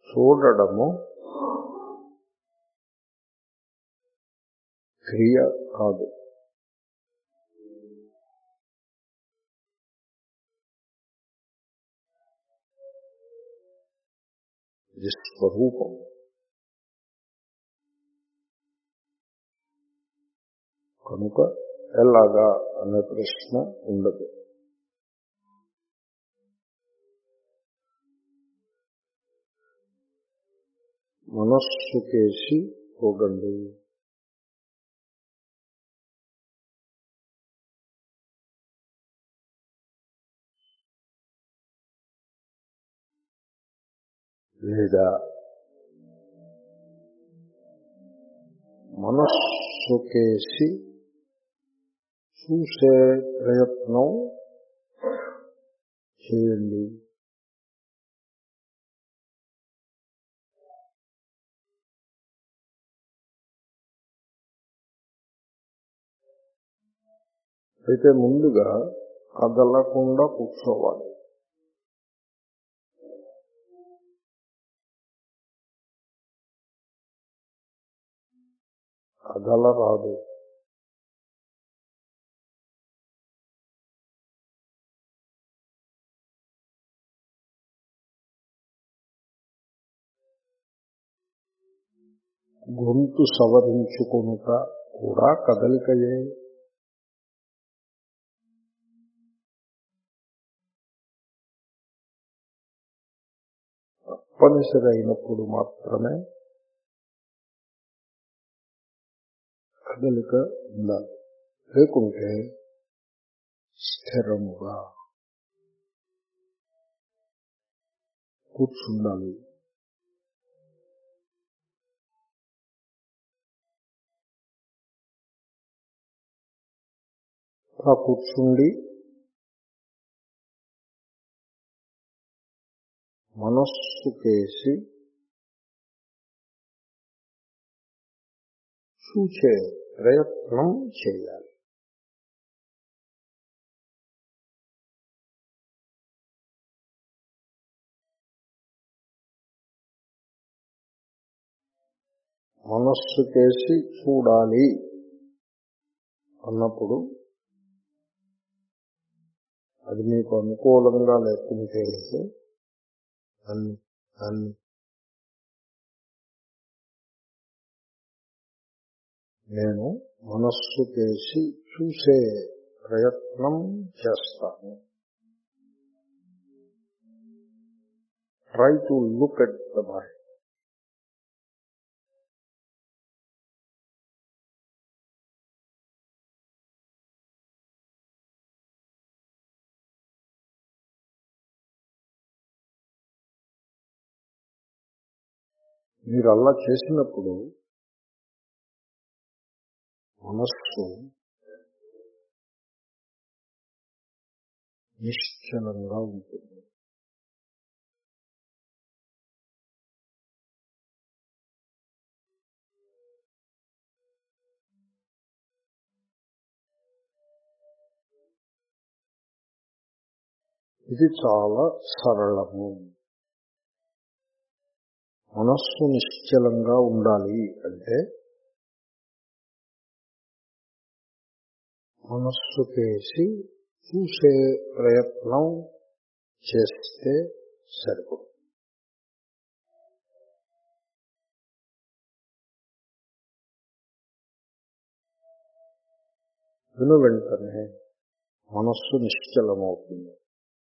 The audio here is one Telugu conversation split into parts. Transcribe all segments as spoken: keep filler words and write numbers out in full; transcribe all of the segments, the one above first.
చూడడము క్రియ కాదు. ఇది స్వరూపం. కనుక ఎలాగా అనే ప్రశ్న ఉండదు. మనస్సు కేసి చూడండి. లేదా మనస్సు కేసి చూసే ప్రయత్నం చేయండి. అయితే ముందుగా కదలకుండా కూర్చోవాలి. కదలరాదు. గొంతు సవరించుకొనుట కూడా కదలికయే. తప్పనిసరి అయినప్పుడు మాత్రమే కదలిక ఉండాలి. లేకుంటే స్థిరముగా కూర్చుండాలి. ఆ కూర్చుండి మనస్సు కేసి చూచే ప్రయత్నం చేయాలి. మనస్సు కేసి చూడాలి అన్నప్పుడు అది మీకు అనుకూలంగా లేకుంటే అన్ని అన్ని నేను మనస్సు కేసి చూసే ప్రయత్నం చేస్తాను. Try to look at the mind. మీరు అలా చేసినప్పుడు మనస్సు నిశ్చలంగా ఉంటుంది. ఇది చాలా సరళము. మనస్సు నిశ్చలంగా ఉండాలి అంటే మనస్సు కేసి చూసే ప్రయత్నం చేస్తే సరిపడు. విను వెంటనే మనస్సు నిశ్చలమవుతుంది.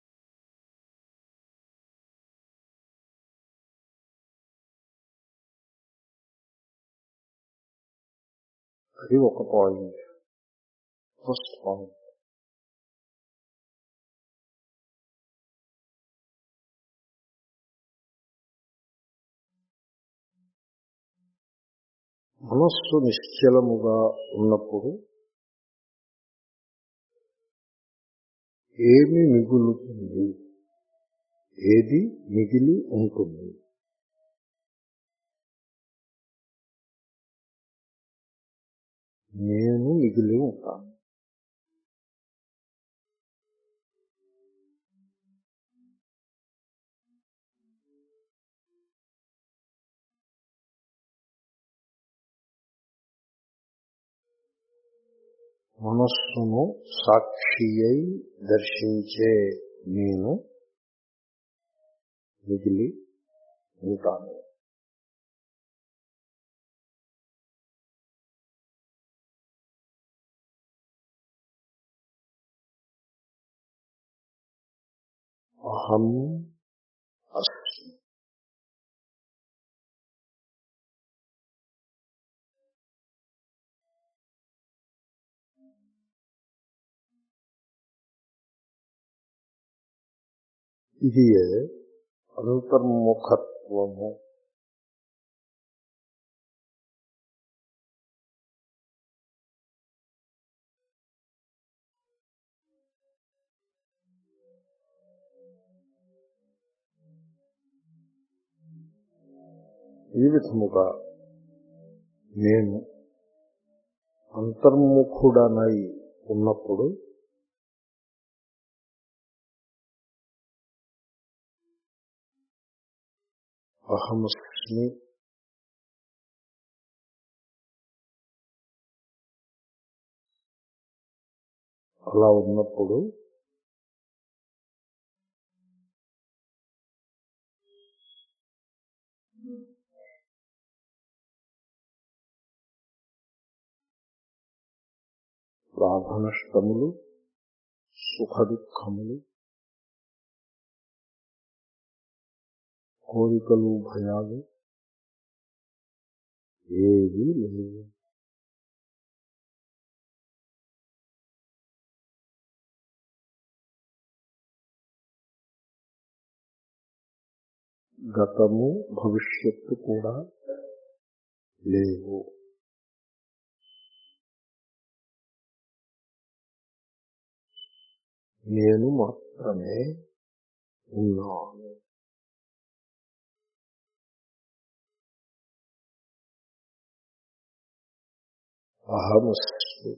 అది ఒక పాయింట్. First point. మనస్సు నిశ్చలముగా ఉన్నప్పుడు ఏమి మిగులుతుంది? ఏది మిగిలి ఉంటుంది? నేను మిగిలి ఉంటాను. మనస్సును సాక్షి అయి దర్శించే నేను మిగిలి ఉంటాను. అహం అస్మి. ఇది అంతర్ముఖత్వము. ఈ విధముగా నేను అంతర్ముఖుడనై ఉన్నప్పుడు అహమస్మి అలా ఉన్నప్పుడు లాభనష్టములు, సుఖ దుఃఖములు, కోరికలు, భయాలు ఏవీ లేవు. గతము భవిష్యత్తు కూడా లేవు. నేను మాత్రమే ఉన్నాను. అహమస్మి.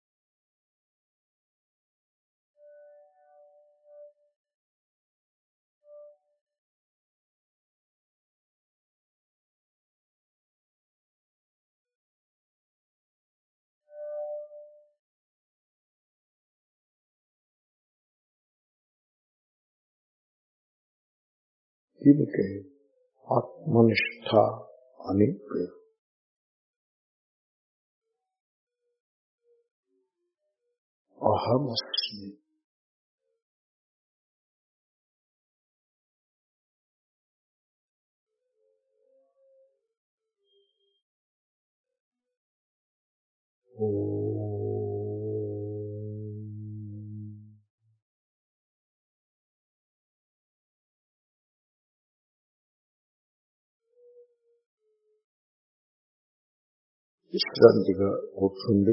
దీనికి ఆత్మనిష్ట అని పేరు. అహమస్మి. విశ్రాంతిగా కూర్చుండి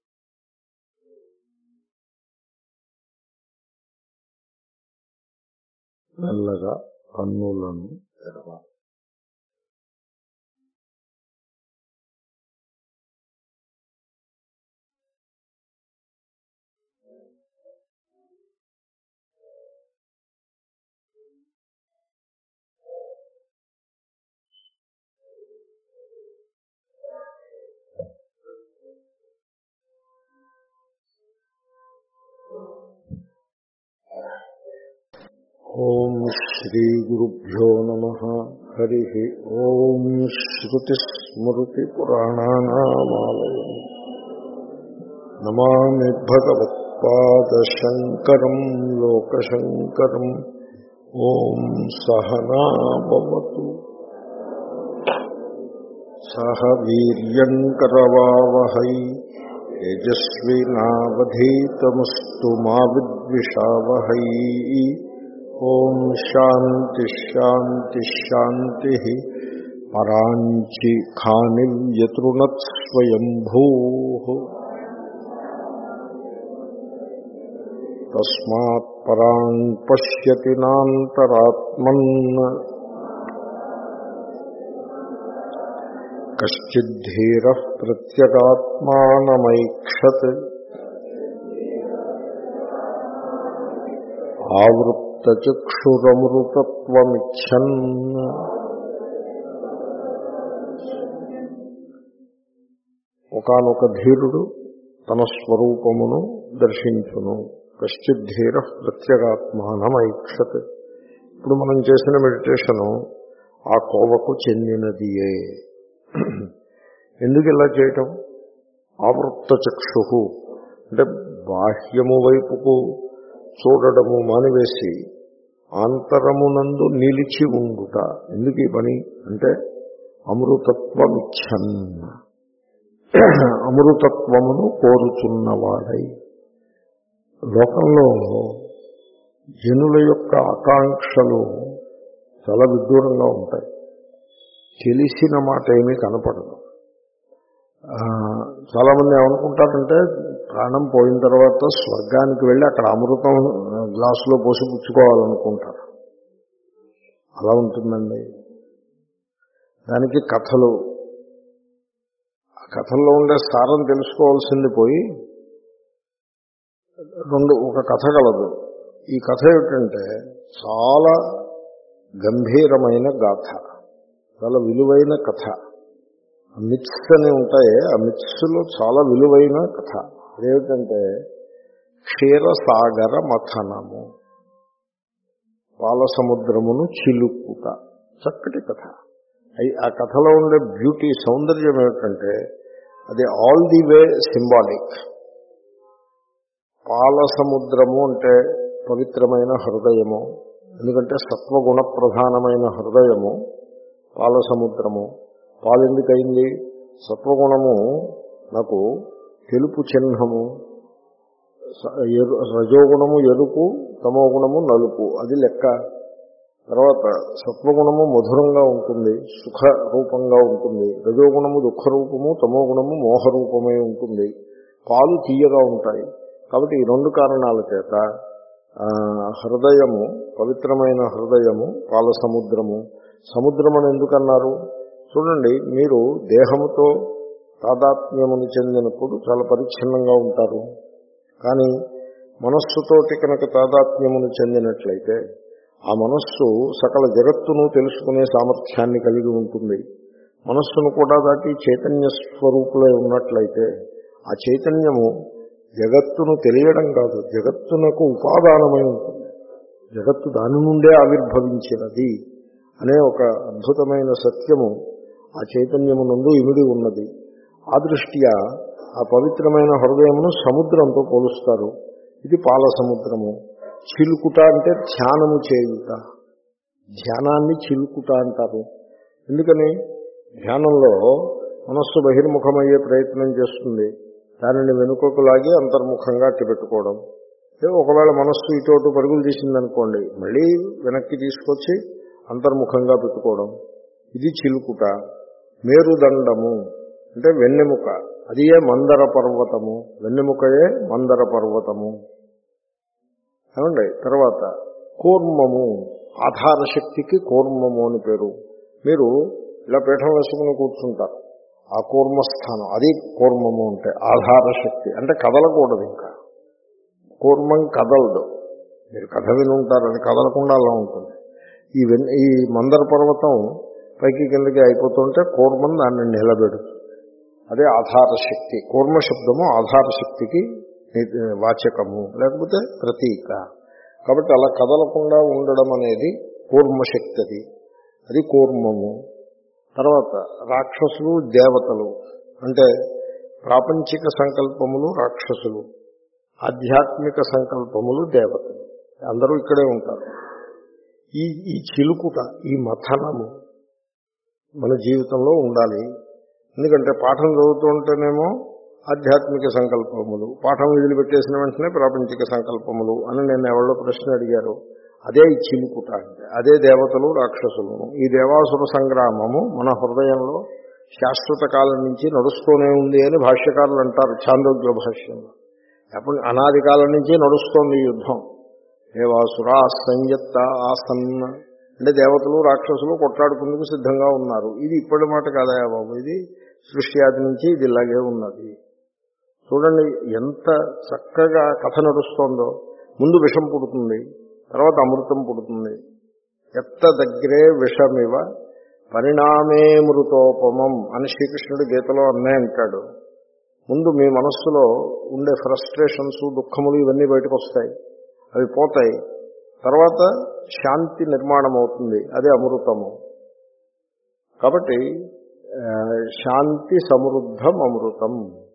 మెల్లగా కన్నులను తెరవాలి. ఓం శ్రీ గురుభ్యో నమః. హరి ఓం. శ్రుతిస్మృతిపురాణానామాలయం నమామి భగవత్పాదశంకరం లోకశంకరం. ఓం సహనా భవతు సహ వీర్యం కరవావహై తేజస్వినావధీతమస్తు మా విద్విషావహై. ఓం శాంతి శాంతి శాంతి. పరాంచి ఖాని వ్యతృణత్ స్వయంభూః తస్మాత్ పరాం పశ్యతి నాంతరాత్మన్. కశ్చిద్ధీరః ప్రత్యగాత్మానమైక్షత్ ఆవృత్తచక్షురమృతత్వమిచ్చన్. ఒకానొక ధీరుడు తన స్వరూపమును దర్శించును. కశ్చిద్ధీర ప్రత్యేగాత్మానమైక్షత్. ఇప్పుడు మనం చేసిన మెడిటేషను ఆ కోవకు చెందినదియే. ఎందుకు ఇలా చేయటం? ఆవృత్త చక్షు అంటే బాహ్యము వైపుకు చూడడము మానివేసి ఆంతరమునందు నిలిచి ఉండుట. ఎందుకు ఈ పని అంటే అమృతత్వమిచ్చన్, అమృతత్వమును కోరుచున్నవాడై. లోకంలో జనుల యొక్క ఆకాంక్షలు చాలా విదూరంగా ఉంటాయి. తెలిసిన మాట ఏమీ కనపడదు. చాలామంది ఏమనుకుంటారంటే ప్రాణం పోయిన తర్వాత స్వర్గానికి వెళ్ళి అక్కడ అమృతం గ్లాసులో పోసి పుచ్చుకోవాలనుకుంటారు. అలా ఉంటుందండి. దానికి కథలు, ఆ కథల్లో ఉండే సారం తెలుసుకోవాల్సింది పోయి రెండు ఒక కథ కలదు. ఈ కథ ఏమిటంటే చాలా గంభీరమైన గాథ, చాలా విలువైన కథ. మిత్స్ అని ఉంటాయి, ఆ మిత్స్లో చాలా విలువైన కథ. అదేమిటంటే క్షీరసాగర మథనము, పాల సముద్రమును చిలుకుట. చక్కటి కథ. ఆ కథలో ఉండే బ్యూటీ, సౌందర్యం ఏమిటంటే అది ఆల్ ది వే సింబాలిక్. పాల సముద్రము అంటే పవిత్రమైన హృదయము, ఎందుకంటే సత్వగుణ ప్రధానమైన హృదయము పాల సముద్రము. పాలు ఎందుకయింది? సత్వగుణము నాకు తెలుపు చిహ్నము, రజోగుణము ఎరుపు, తమోగుణము నలుపు, అది లెక్క. తర్వాత సత్వగుణము మధురంగా ఉంటుంది, సుఖ రూపంగా ఉంటుంది. రజోగుణము దుఃఖరూపము, తమోగుణము మోహరూపమై ఉంటుంది. పాలు తీయగా ఉంటాయి. కాబట్టి ఈ రెండు కారణాల చేత హృదయము, పవిత్రమైన హృదయము పాల సముద్రము. సముద్రం అని ఎందుకన్నారు? చూడండి, మీరు దేహముతో తాదాత్మ్యమును చెందినప్పుడు చాలా పరిచ్ఛిన్నంగా ఉంటారు. కానీ మనస్సుతోటి కనుక తాదాత్మ్యమును చెందినట్లయితే ఆ మనస్సు సకల జగత్తును తెలుసుకునే సామర్థ్యాన్ని కలిగి ఉంటుంది. మనస్సును కూడా దాటి చైతన్య స్వరూపులై ఉన్నట్లయితే ఆ చైతన్యము జగత్తును తెలియడం కాదు, జగత్తునకు ఉపాదానమై ఉంటుంది. జగత్తు దాని నుండే ఆవిర్భవించినది అనే ఒక అద్భుతమైన సత్యము ఆ చైతన్యము నందు ఇమిడి ఉన్నది. ఆ దృష్ట్యా ఆ పవిత్రమైన హృదయమును సముద్రంతో పోలుస్తారు. ఇది పాల సముద్రము. చిలుకుట అంటే ధ్యానము చేయుట. ధ్యానాన్ని చిలుకుట అంటారు. ఎందుకని? ధ్యానంలో మనస్సు బహిర్ముఖమయ్యే ప్రయత్నం చేస్తుంది. దానిని వెనుకకు లాగి అంతర్ముఖంగా అట్టి పెట్టుకోవడం. ఒకవేళ మనస్సు ఇటు పరుగులు తీసిందనుకోండి, మళ్ళీ వెనక్కి తీసుకొచ్చి అంతర్ముఖంగా పెట్టుకోవడం. ఇది చిలుకుట. మేరుదండము అంటే వెన్నెముక, అది ఏ మందర పర్వతము, వెన్నెముకయే మందర పర్వతము. ఏమండి? తర్వాత కూర్మము, ఆధార శక్తికి కూర్మము అని పేరు. మీరు ఇలా పీఠం వేసుకుని కూర్చుంటారు, ఆ కూర్మస్థానం అది కూర్మము. అంటే ఆధార శక్తి అంటే కదలకూడదు. ఇంకా కూర్మం కదలదు. మీరు కథ విని ఉంటారు, అది కదలకుండా అలా ఉంటుంది. ఈ ఈ మందర పర్వతం పైకి కిందకి అయిపోతుంటే కూర్మం దాన్ని నిలబెడుతుంది. అదే ఆధార శక్తి. కూర్మ శబ్దము ఆధార శక్తికి వాచకము, లేకపోతే ప్రతీక. కాబట్టి అలా కదలకుండా ఉండడం అనేది కూర్మశక్తి. అది అది కూర్మము. తర్వాత రాక్షసులు, దేవతలు అంటే ప్రాపంచిక సంకల్పములు రాక్షసులు, ఆధ్యాత్మిక సంకల్పములు దేవతలు. అందరూ ఇక్కడే ఉంటారు. ఈ ఈ చిలుకుట, ఈ మథనము మన జీవితంలో ఉండాలి. ఎందుకంటే పాఠం చదువుతూ ఉంటేనేమో ఆధ్యాత్మిక సంకల్పములు, పాఠం వదిలిపెట్టేసిన వెంటనే ప్రాపంచిక సంకల్పములు అని నేను ఎవరో ప్రశ్న అడిగారు. అదే ఈ చిలుకుట అంటే, అదే దేవతలు రాక్షసులు. ఈ దేవాసుర సంగ్రామము మన హృదయంలో శాశ్వత కాలం నుంచి నడుస్తూనే ఉంది అని భాష్యకారులు అంటారు ఛాందోగ్య భాష్యంలో. అప్పుడు అనాది కాలం నుంచి నడుస్తోంది ఈ యుద్ధం. దేవాసురా సంయత్త ఆసన్న అంటే దేవతలు రాక్షసులు కొట్లాడుకుందుకు సిద్ధంగా ఉన్నారు. ఇది ఇప్పటి మాట కాదయా బాబు, ఇది సృష్టి ఆది నుంచి ఇది ఇలాగే ఉన్నది. చూడండి ఎంత చక్కగా కథ నడుస్తోందో. ముందు విషం పుడుతుంది, తర్వాత అమృతం పుడుతుంది. ఎత్త దగ్గరే విషమివ పరిణామే మృతోపమం అని శ్రీకృష్ణుడు గీతలో అన్నే అంటాడు. ముందు మీ మనస్సులో ఉండే ఫ్రస్ట్రేషన్స్, దుఃఖములు ఇవన్నీ బయటకు వస్తాయి, అవి పోతాయి. తర్వాత శాంతి నిర్మాణం అవుతుంది, అదే అమృతము. కాబట్టి శాంతి సమృద్ధం అమృతం,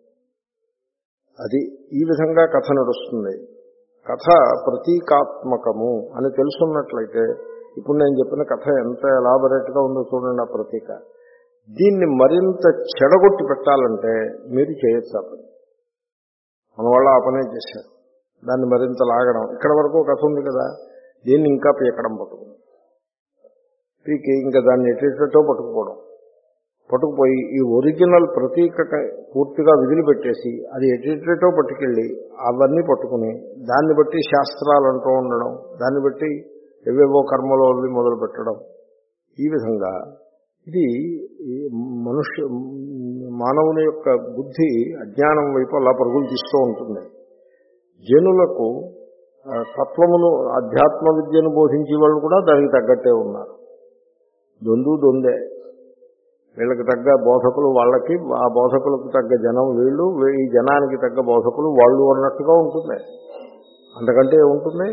అది ఈ విధంగా కథ నడుస్తుంది. కథ ప్రతీకాత్మకము అని తెలుసున్నట్లయితే, ఇప్పుడు నేను చెప్పిన కథ ఎంత ఎలాబరేట్గా ఉందో చూడండి. ఆ ప్రతీక దీన్ని మరింత చెడగొట్టి పెట్టాలంటే మీరు చేయొచ్చు. ఆ పని మన వాళ్ళ ఆ పనే చేశారు. దాన్ని మరింత లాగడం, ఇక్కడ వరకు కథ ఉంది కదా, దీన్ని ఇంకా పీకడం, పట్టుకుని పీకి ఇంకా దాన్ని ఎటేటో పట్టుకుపోవడం, పట్టుకుపోయి ఈ ఒరిజినల్ ప్రతీక పూర్తిగా వదిలిపెట్టేసి అది ఎటేటో పట్టుకెళ్ళి అవన్నీ పట్టుకుని దాన్ని బట్టి శాస్త్రాలు అంటూ ఉండడం, దాన్ని బట్టి ఏవేవో కర్మలో అవి మొదలు పెట్టడం. ఈ విధంగా ఇది మనుష్య మానవుని యొక్క బుద్ధి అజ్ఞానం వైపు అలా పరుగులు తీస్తూ ఉంటుంది. జనులకు తత్వమును, అధ్యాత్మ విద్యను బోధించే వాళ్ళు కూడా దానికి తగ్గట్టే ఉన్నారు. దొందు దొందే, వీళ్ళకి తగ్గ బోధకులు వాళ్ళకి, ఆ బోధకులకు తగ్గ జనం వీళ్ళు, ఈ జనానికి తగ్గ బోధకులు వాళ్ళు అన్నట్టుగా ఉంటుంది. అంతకంటే ఉంటుంది.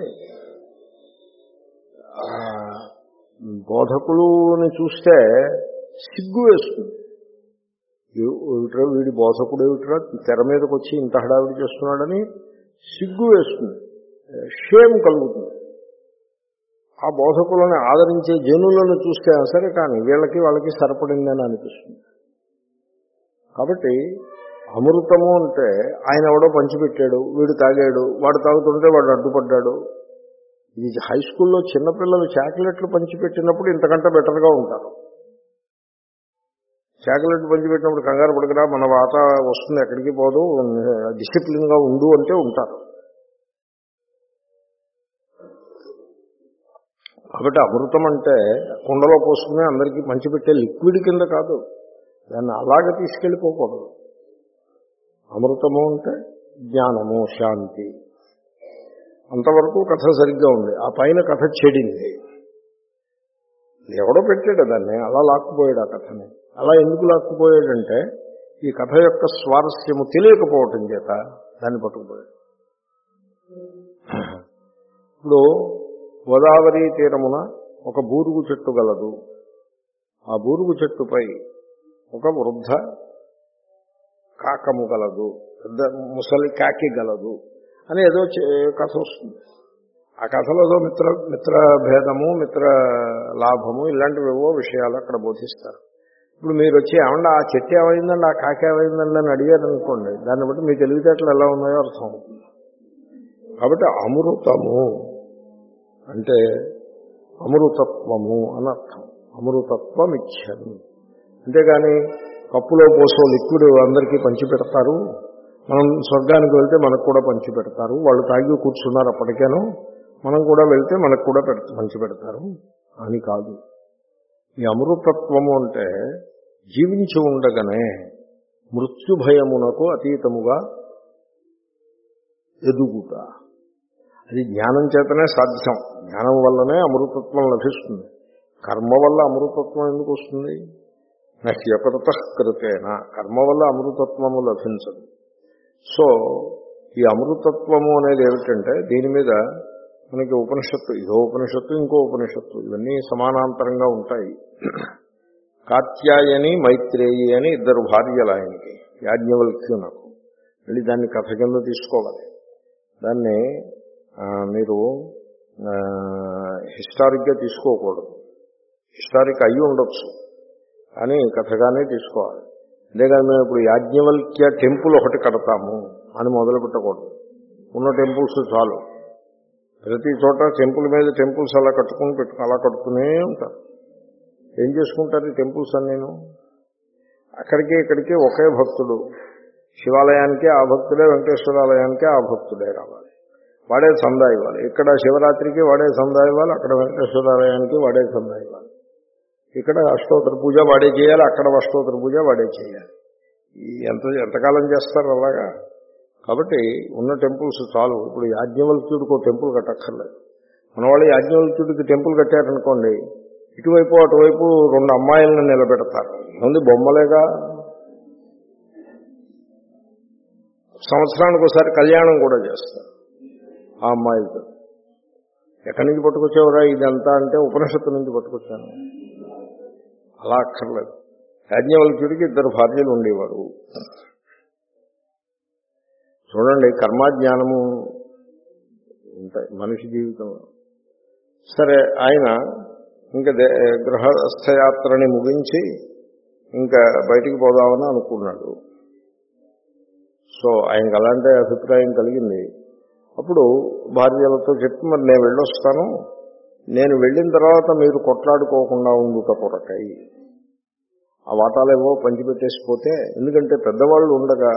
బోధకులుని చూస్తే సిగ్గు వేస్తుంది. ఏమిట్రా వీడి బోధకుడు, ఏమిట్రా తెర మీదకి వచ్చి ఇంత హడావిడి చేస్తున్నాడని సిగ్గు వేస్తుంది, షేమ్ కలుగుతుంది. ఆ బోధకులను ఆదరించే జనులను చూస్తే సరే, కానీ వీళ్ళకి వాళ్ళకి సరిపడిందని అనిపిస్తుంది. కాబట్టి అమృతము అంటే ఆయన ఎవడో పంచిపెట్టాడు, వీడు తాగాడు, వాడు తాగుతుంటే వాడు అడ్డుపడ్డాడు. ఇది హై స్కూల్లో చిన్నపిల్లలు చాక్లెట్లు పంచిపెట్టినప్పుడు ఇంతకంటే బెటర్గా ఉంటారు. చాక్లెట్ పంచిపెట్టినప్పుడు కంగారు పడకరా, మన వాత వస్తుంది, ఎక్కడికి పోదు, డిసిప్లిన్గా ఉండు అంటే ఉంటారు. కాబట్టి అమృతం అంటే కుండలో పోసుకుని అందరికీ పంచిపెట్టే లిక్విడ్ కింద కాదు, దాన్ని అలాగే తీసుకెళ్ళిపోకూడదు. అమృతము అంటే జ్ఞానము, శాంతి. అంతవరకు కథ సరిగ్గా ఉంది. ఆ పైన కథ చెడింది. ఎవడో పెట్టాడు దాన్ని, అలా లాక్కుపోయాడు ఆ కథని. అలా ఎందుకు లాక్కుపోయాడంటే ఈ కథ యొక్క స్వారస్యము తెలియకపోవటం చేత దాన్ని పట్టుకుపోయాడు. ఇప్పుడు గోదావరి తీరమున ఒక బూరుగు చెట్టు గలదు. ఆ బూరుగు చెట్టుపై ఒక వృద్ధ కాకము గలదు, పెద్ద ముసలి కాకి గలదు అని ఏదో కథ వస్తుంది. ఆ కథలో మిత్ర మిత్ర భేదము, మిత్ర లాభము, ఇలాంటివేవో విషయాలు అక్కడ బోధిస్తారు. ఇప్పుడు మీరు వచ్చి ఏమన్నా ఆ చెట్టు ఏమైందండి, ఆ కాకి ఏమైందండి అని అడిగారు అనుకోండి, దాన్ని బట్టి మీ తెలివితేటలు ఎలా ఉన్నాయో అర్థం అవుతుంది. కాబట్టి అమృతము అంటే అమృతత్వము అని అర్థం. అమృతత్వం ఇచ్చాను. అంతేగాని కప్పులో పోసో లిక్విడ్ అందరికీ పంచి పెడతారు, మనం స్వర్గానికి వెళ్తే మనకు కూడా పంచి పెడతారు, వాళ్ళు తాగి కూర్చున్నారు అప్పటికేను, మనం కూడా వెళ్తే మనకు కూడా పెడ పంచి పెడతారు అని కాదు. ఈ అమృతత్వము అంటే జీవించి ఉండగానే మృత్యుభయమునకు అతీతముగా ఎదుగుట. అది జ్ఞానం చేతనే సాధ్యం. జ్ఞానం వల్లనే అమృతత్వం లభిస్తుంది. కర్మ వల్ల అమృతత్వం ఎందుకు వస్తుంది? నహ్యకృత కృతేన, కర్మ వల్ల అమృతత్వము లభించదు. సో ఈ అమృతత్వము అనేది ఏమిటంటే దీని మీద మనకి ఉపనిషత్తు, ఇదో ఉపనిషత్తు ఇంకో ఉపనిషత్తు, ఇవన్నీ సమానాంతరంగా ఉంటాయి. కాత్యాయని మైత్రేయి అని ఇద్దరు భార్యలు ఆయనకి, యాజ్ఞవల్క్యునకు. వెళ్ళి దాన్ని కథ కింద తీసుకోవాలి. దాన్ని మీరు హిస్టారిక్గా తీసుకోకూడదు. హిస్టారిక్ అయ్యి ఉండొచ్చు, కానీ కథగానే తీసుకోవాలి. అంతేగాని మేము ఇప్పుడు యాజ్ఞవల్క్య టెంపుల్ ఒకటి కడతాము అని మొదలు పెట్టకూడదు. ఉన్న టెంపుల్స్ చాలు. ప్రతి చోట టెంపుల్ మీద టెంపుల్స్ అలా కట్టుకుని పెట్టు అలా కట్టుకునే ఉంటారు. ఏం చేసుకుంటారు ఈ టెంపుల్స్ అన్నీను? అక్కడికి ఇక్కడికి ఒకే భక్తుడు, శివాలయానికి ఆ భక్తుడే, వెంకటేశ్వరాలయానికి ఆ భక్తుడే రావాలి, వాడే చందా ఇవ్వాలి. ఇక్కడ శివరాత్రికి వాడే చందా ఇవ్వాలి, అక్కడ వెంకటేశ్వరాలయానికి వాడే చందా ఇవ్వాలి. ఇక్కడ అష్టోత్తర పూజ వాడే చేయాలి, అక్కడ అష్టోత్తర పూజ వాడే చేయాలి. ఎంత ఎంతకాలం చేస్తారు అలాగా? కాబట్టి ఉన్న టెంపుల్స్ చాలు. ఇప్పుడు యాజ్ఞవల్క్యుడికి ఒక టెంపుల్ కట్టక్కర్లేదు. మన వాళ్ళు యాజ్ఞవల్క్యుడికి టెంపుల్ కట్టారనుకోండి, ఇటువైపు అటువైపు రెండు అమ్మాయిలను నిలబెడతారు. ముందు బొమ్మలేగా, సంవత్సరానికి ఒకసారి కళ్యాణం కూడా చేస్తారు ఆ అమ్మాయితో. ఎక్కడి నుంచి పట్టుకొచ్చేవరా ఇదంతా అంటే ఉపనిషత్తు నుంచి పట్టుకొచ్చాను. అలా అక్కర్లేదు. యాజ్ఞవల్క్యుడికి ఇద్దరు భార్యలు ఉండేవారు. చూడండి, కర్మాజ్ఞానము ఉంటాయి మనిషి జీవితంలో. సరే, ఆయన ఇంకా గృహస్థయాత్రని ముగించి ఇంకా బయటికి పోదామని అనుకున్నాడు. సో ఆయనకు అలాంటి అభిప్రాయం కలిగింది. అప్పుడు భార్యలతో చెప్పి, మరి నేను వెళ్ళొస్తాను, నేను వెళ్ళిన తర్వాత మీరు కొట్లాడుకోకుండా ఉండుట కొరకై ఆ వాటాలేవో పంచిపెట్టేసిపోతే, ఎందుకంటే పెద్దవాళ్ళు ఉండగా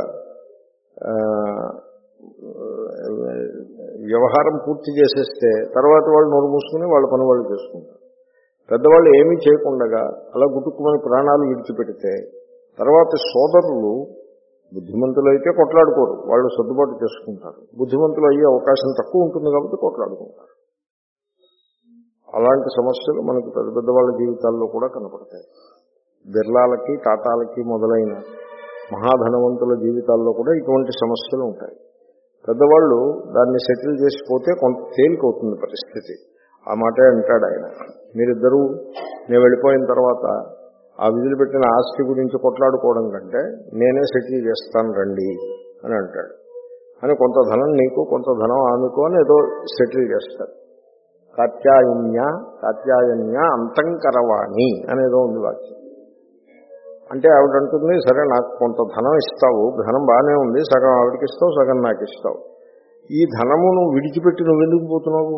వ్యవహారం పూర్తి చేసేస్తే తర్వాత వాళ్ళు నోరు మూసుకుని వాళ్ళ పని వాళ్ళు చేసుకుంటారు. పెద్దవాళ్ళు ఏమీ చేయకుండగా అలా గుట్టుకుమని ప్రాణాలు విడిచిపెడితే తర్వాత సోదరులు బుద్ధిమంతులు అయితే కొట్లాడుకోరు, వాళ్ళు సర్దుబాటు చేసుకుంటారు. బుద్ధిమంతులు అయ్యే అవకాశం తక్కువ ఉంటుంది కాబట్టి కొట్లాడుకుంటారు. అలాంటి సమస్యలు మనకు పెద్ద పెద్ద వాళ్ళ జీవితాల్లో కూడా కనపడతాయి. బిర్లాలకి, టాటాలకి మొదలైన మహాధనవంతుల జీవితాల్లో కూడా ఇటువంటి సమస్యలు ఉంటాయి. పెద్దవాళ్ళు దాన్ని సెటిల్ చేసిపోతే కొంత తేలికవుతుంది పరిస్థితి. ఆ మాటే అంటాడు ఆయన, మీరిద్దరూ నేను వెళ్ళిపోయిన తర్వాత ఆ విధులు పెట్టిన ఆస్తి గురించి కొట్లాడుకోవడం కంటే నేనే సెటిల్ చేస్తాను రండి అని అంటాడు. అని కొంత ధనం నీకు, కొంత ధనం ఆమెకు అని ఏదో సెటిల్ చేస్తారు. కాత్యాయన్య కాత్యాయన్య అంతంకరవాణి అనేదో ఉంది వాక్యం. అంటే ఆవిడంటుంది, సరే నాకు కొంత ధనం ఇస్తావు, ధనం బాగానే ఉంది, సగం ఆవిడకి ఇస్తావు, సగం నాకు ఇస్తావు. ఈ ధనమును విడిచిపెట్టి నువ్వెందుకు పోతున్నావు?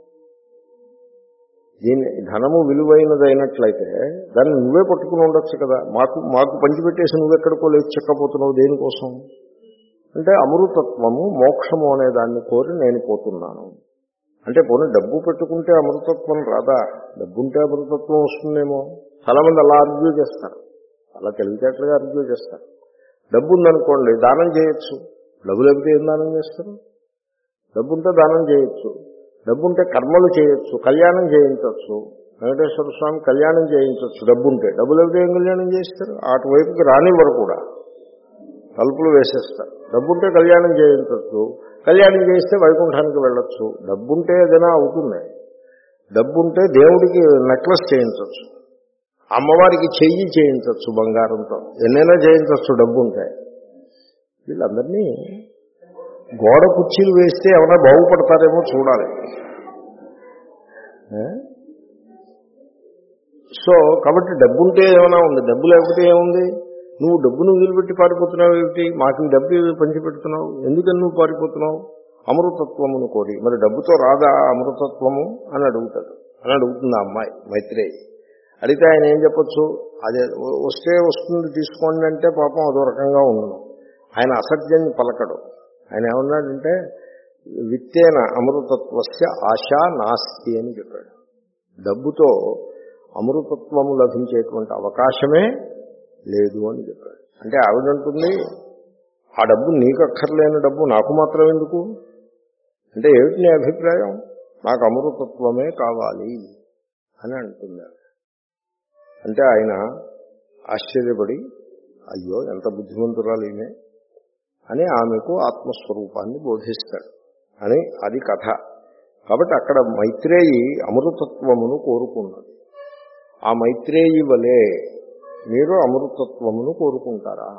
దీన్ని ధనము విలువైనది అయినట్లయితే దాన్ని నువ్వే పట్టుకుని ఉండొచ్చు కదా. మాకు మాకు పంచిపెట్టేసి నువ్వెక్కడికో లేచి చెక్కపోతున్నావు దేనికోసం అంటే అమృతత్వము మోక్షము అనే దాన్ని కోరి నేను పోతున్నాను అంటే. పోనీ డబ్బు పెట్టుకుంటే అమృతత్వం రాదా? డబ్బుంటే అమృతత్వం వస్తుందేమో. చాలా మంది అలా ఆర్గ్యూ చేస్తారు, అలా తెలివితేటలుగా ఆర్గ్యూ చేస్తారు. డబ్బు ఉందనుకోండి దానం చేయొచ్చు, డబ్బు లేకపోతే ఏం దానం చేస్తారు? డబ్బుంటే దానం చేయొచ్చు, డబ్బుంటే కర్మలు చేయొచ్చు, కళ్యాణం చేయించవచ్చు. వెంకటేశ్వర స్వామి కళ్యాణం చేయించవచ్చు డబ్బుంటే. డబ్బు లేకపోతే ఏం కళ్యాణం చేస్తారు? అటువైపుకి రానివ్వరు కూడా, తలుపులు వేసేస్తారు. డబ్బుంటే కళ్యాణం చేయించవచ్చు, కళ్యాణం చేయిస్తే వైకుంఠానికి వెళ్ళొచ్చు. డబ్బుంటే ఏదైనా అవుతుంది. డబ్బుంటే దేవుడికి నెక్లెస్ చేయించవచ్చు, అమ్మవారికి చెయ్యి చేయించవచ్చు బంగారంతో, ఎన్నైనా చేయించవచ్చు డబ్బుంటే. వీళ్ళందరినీ గోడ కుర్చీలు వేస్తే ఏమైనా బాగుపడతారేమో చూడాలి. సో కాబట్టి డబ్బుంటే ఏమైనా ఉంది, డబ్బు లేకపోతే ఏముంది? నువ్వు డబ్బును వదిలిపెట్టి పారిపోతున్నావు ఏమిటి? మాకు ఈ డబ్బు పంచిపెడుతున్నావు, ఎందుకని నువ్వు పారిపోతున్నావు? అమృతత్వమును కోరి. మరి డబ్బుతో రాదా అమృతత్వము అని అడుగుతాడు, అని అడుగుతుంది ఆ అమ్మాయి మైత్రేయి. అడిగితే ఆయన ఏం చెప్పచ్చు? అదే వస్తే వస్తుంది తీసుకోండి అంటే పాపం అదో రకంగా ఉండను. ఆయన అసత్యం పలకడు. ఆయన ఏమన్నాడంటే విత్తేన అమృతత్వస్య ఆశా నాస్తి అని చెప్పాడు. డబ్బుతో అమృతత్వము లభించేటువంటి అవకాశమే లేదు అని చెప్పాడు. అంటే ఆవిడంటుంది ఆ డబ్బు నీకు అక్కర్లేని డబ్బు నాకు మాత్రం ఎందుకు అంటే ఏమిటి నీ అభిప్రాయం? నాకు అమృతత్వమే కావాలి అని అంటున్నారు. అంటే ఆయన ఆశ్చర్యపడి అయ్యో ఎంత బుద్ధిమంతురాలు ఈమె అని ఆమెకు ఆత్మస్వరూపాన్ని బోధిస్తాడు అని అది కథ. కాబట్టి అక్కడ మైత్రేయి అమృతత్వమును కోరుకున్నది. ఆ మైత్రేయి వలె మీరు అమృతత్వమును కోరుకుంటారా?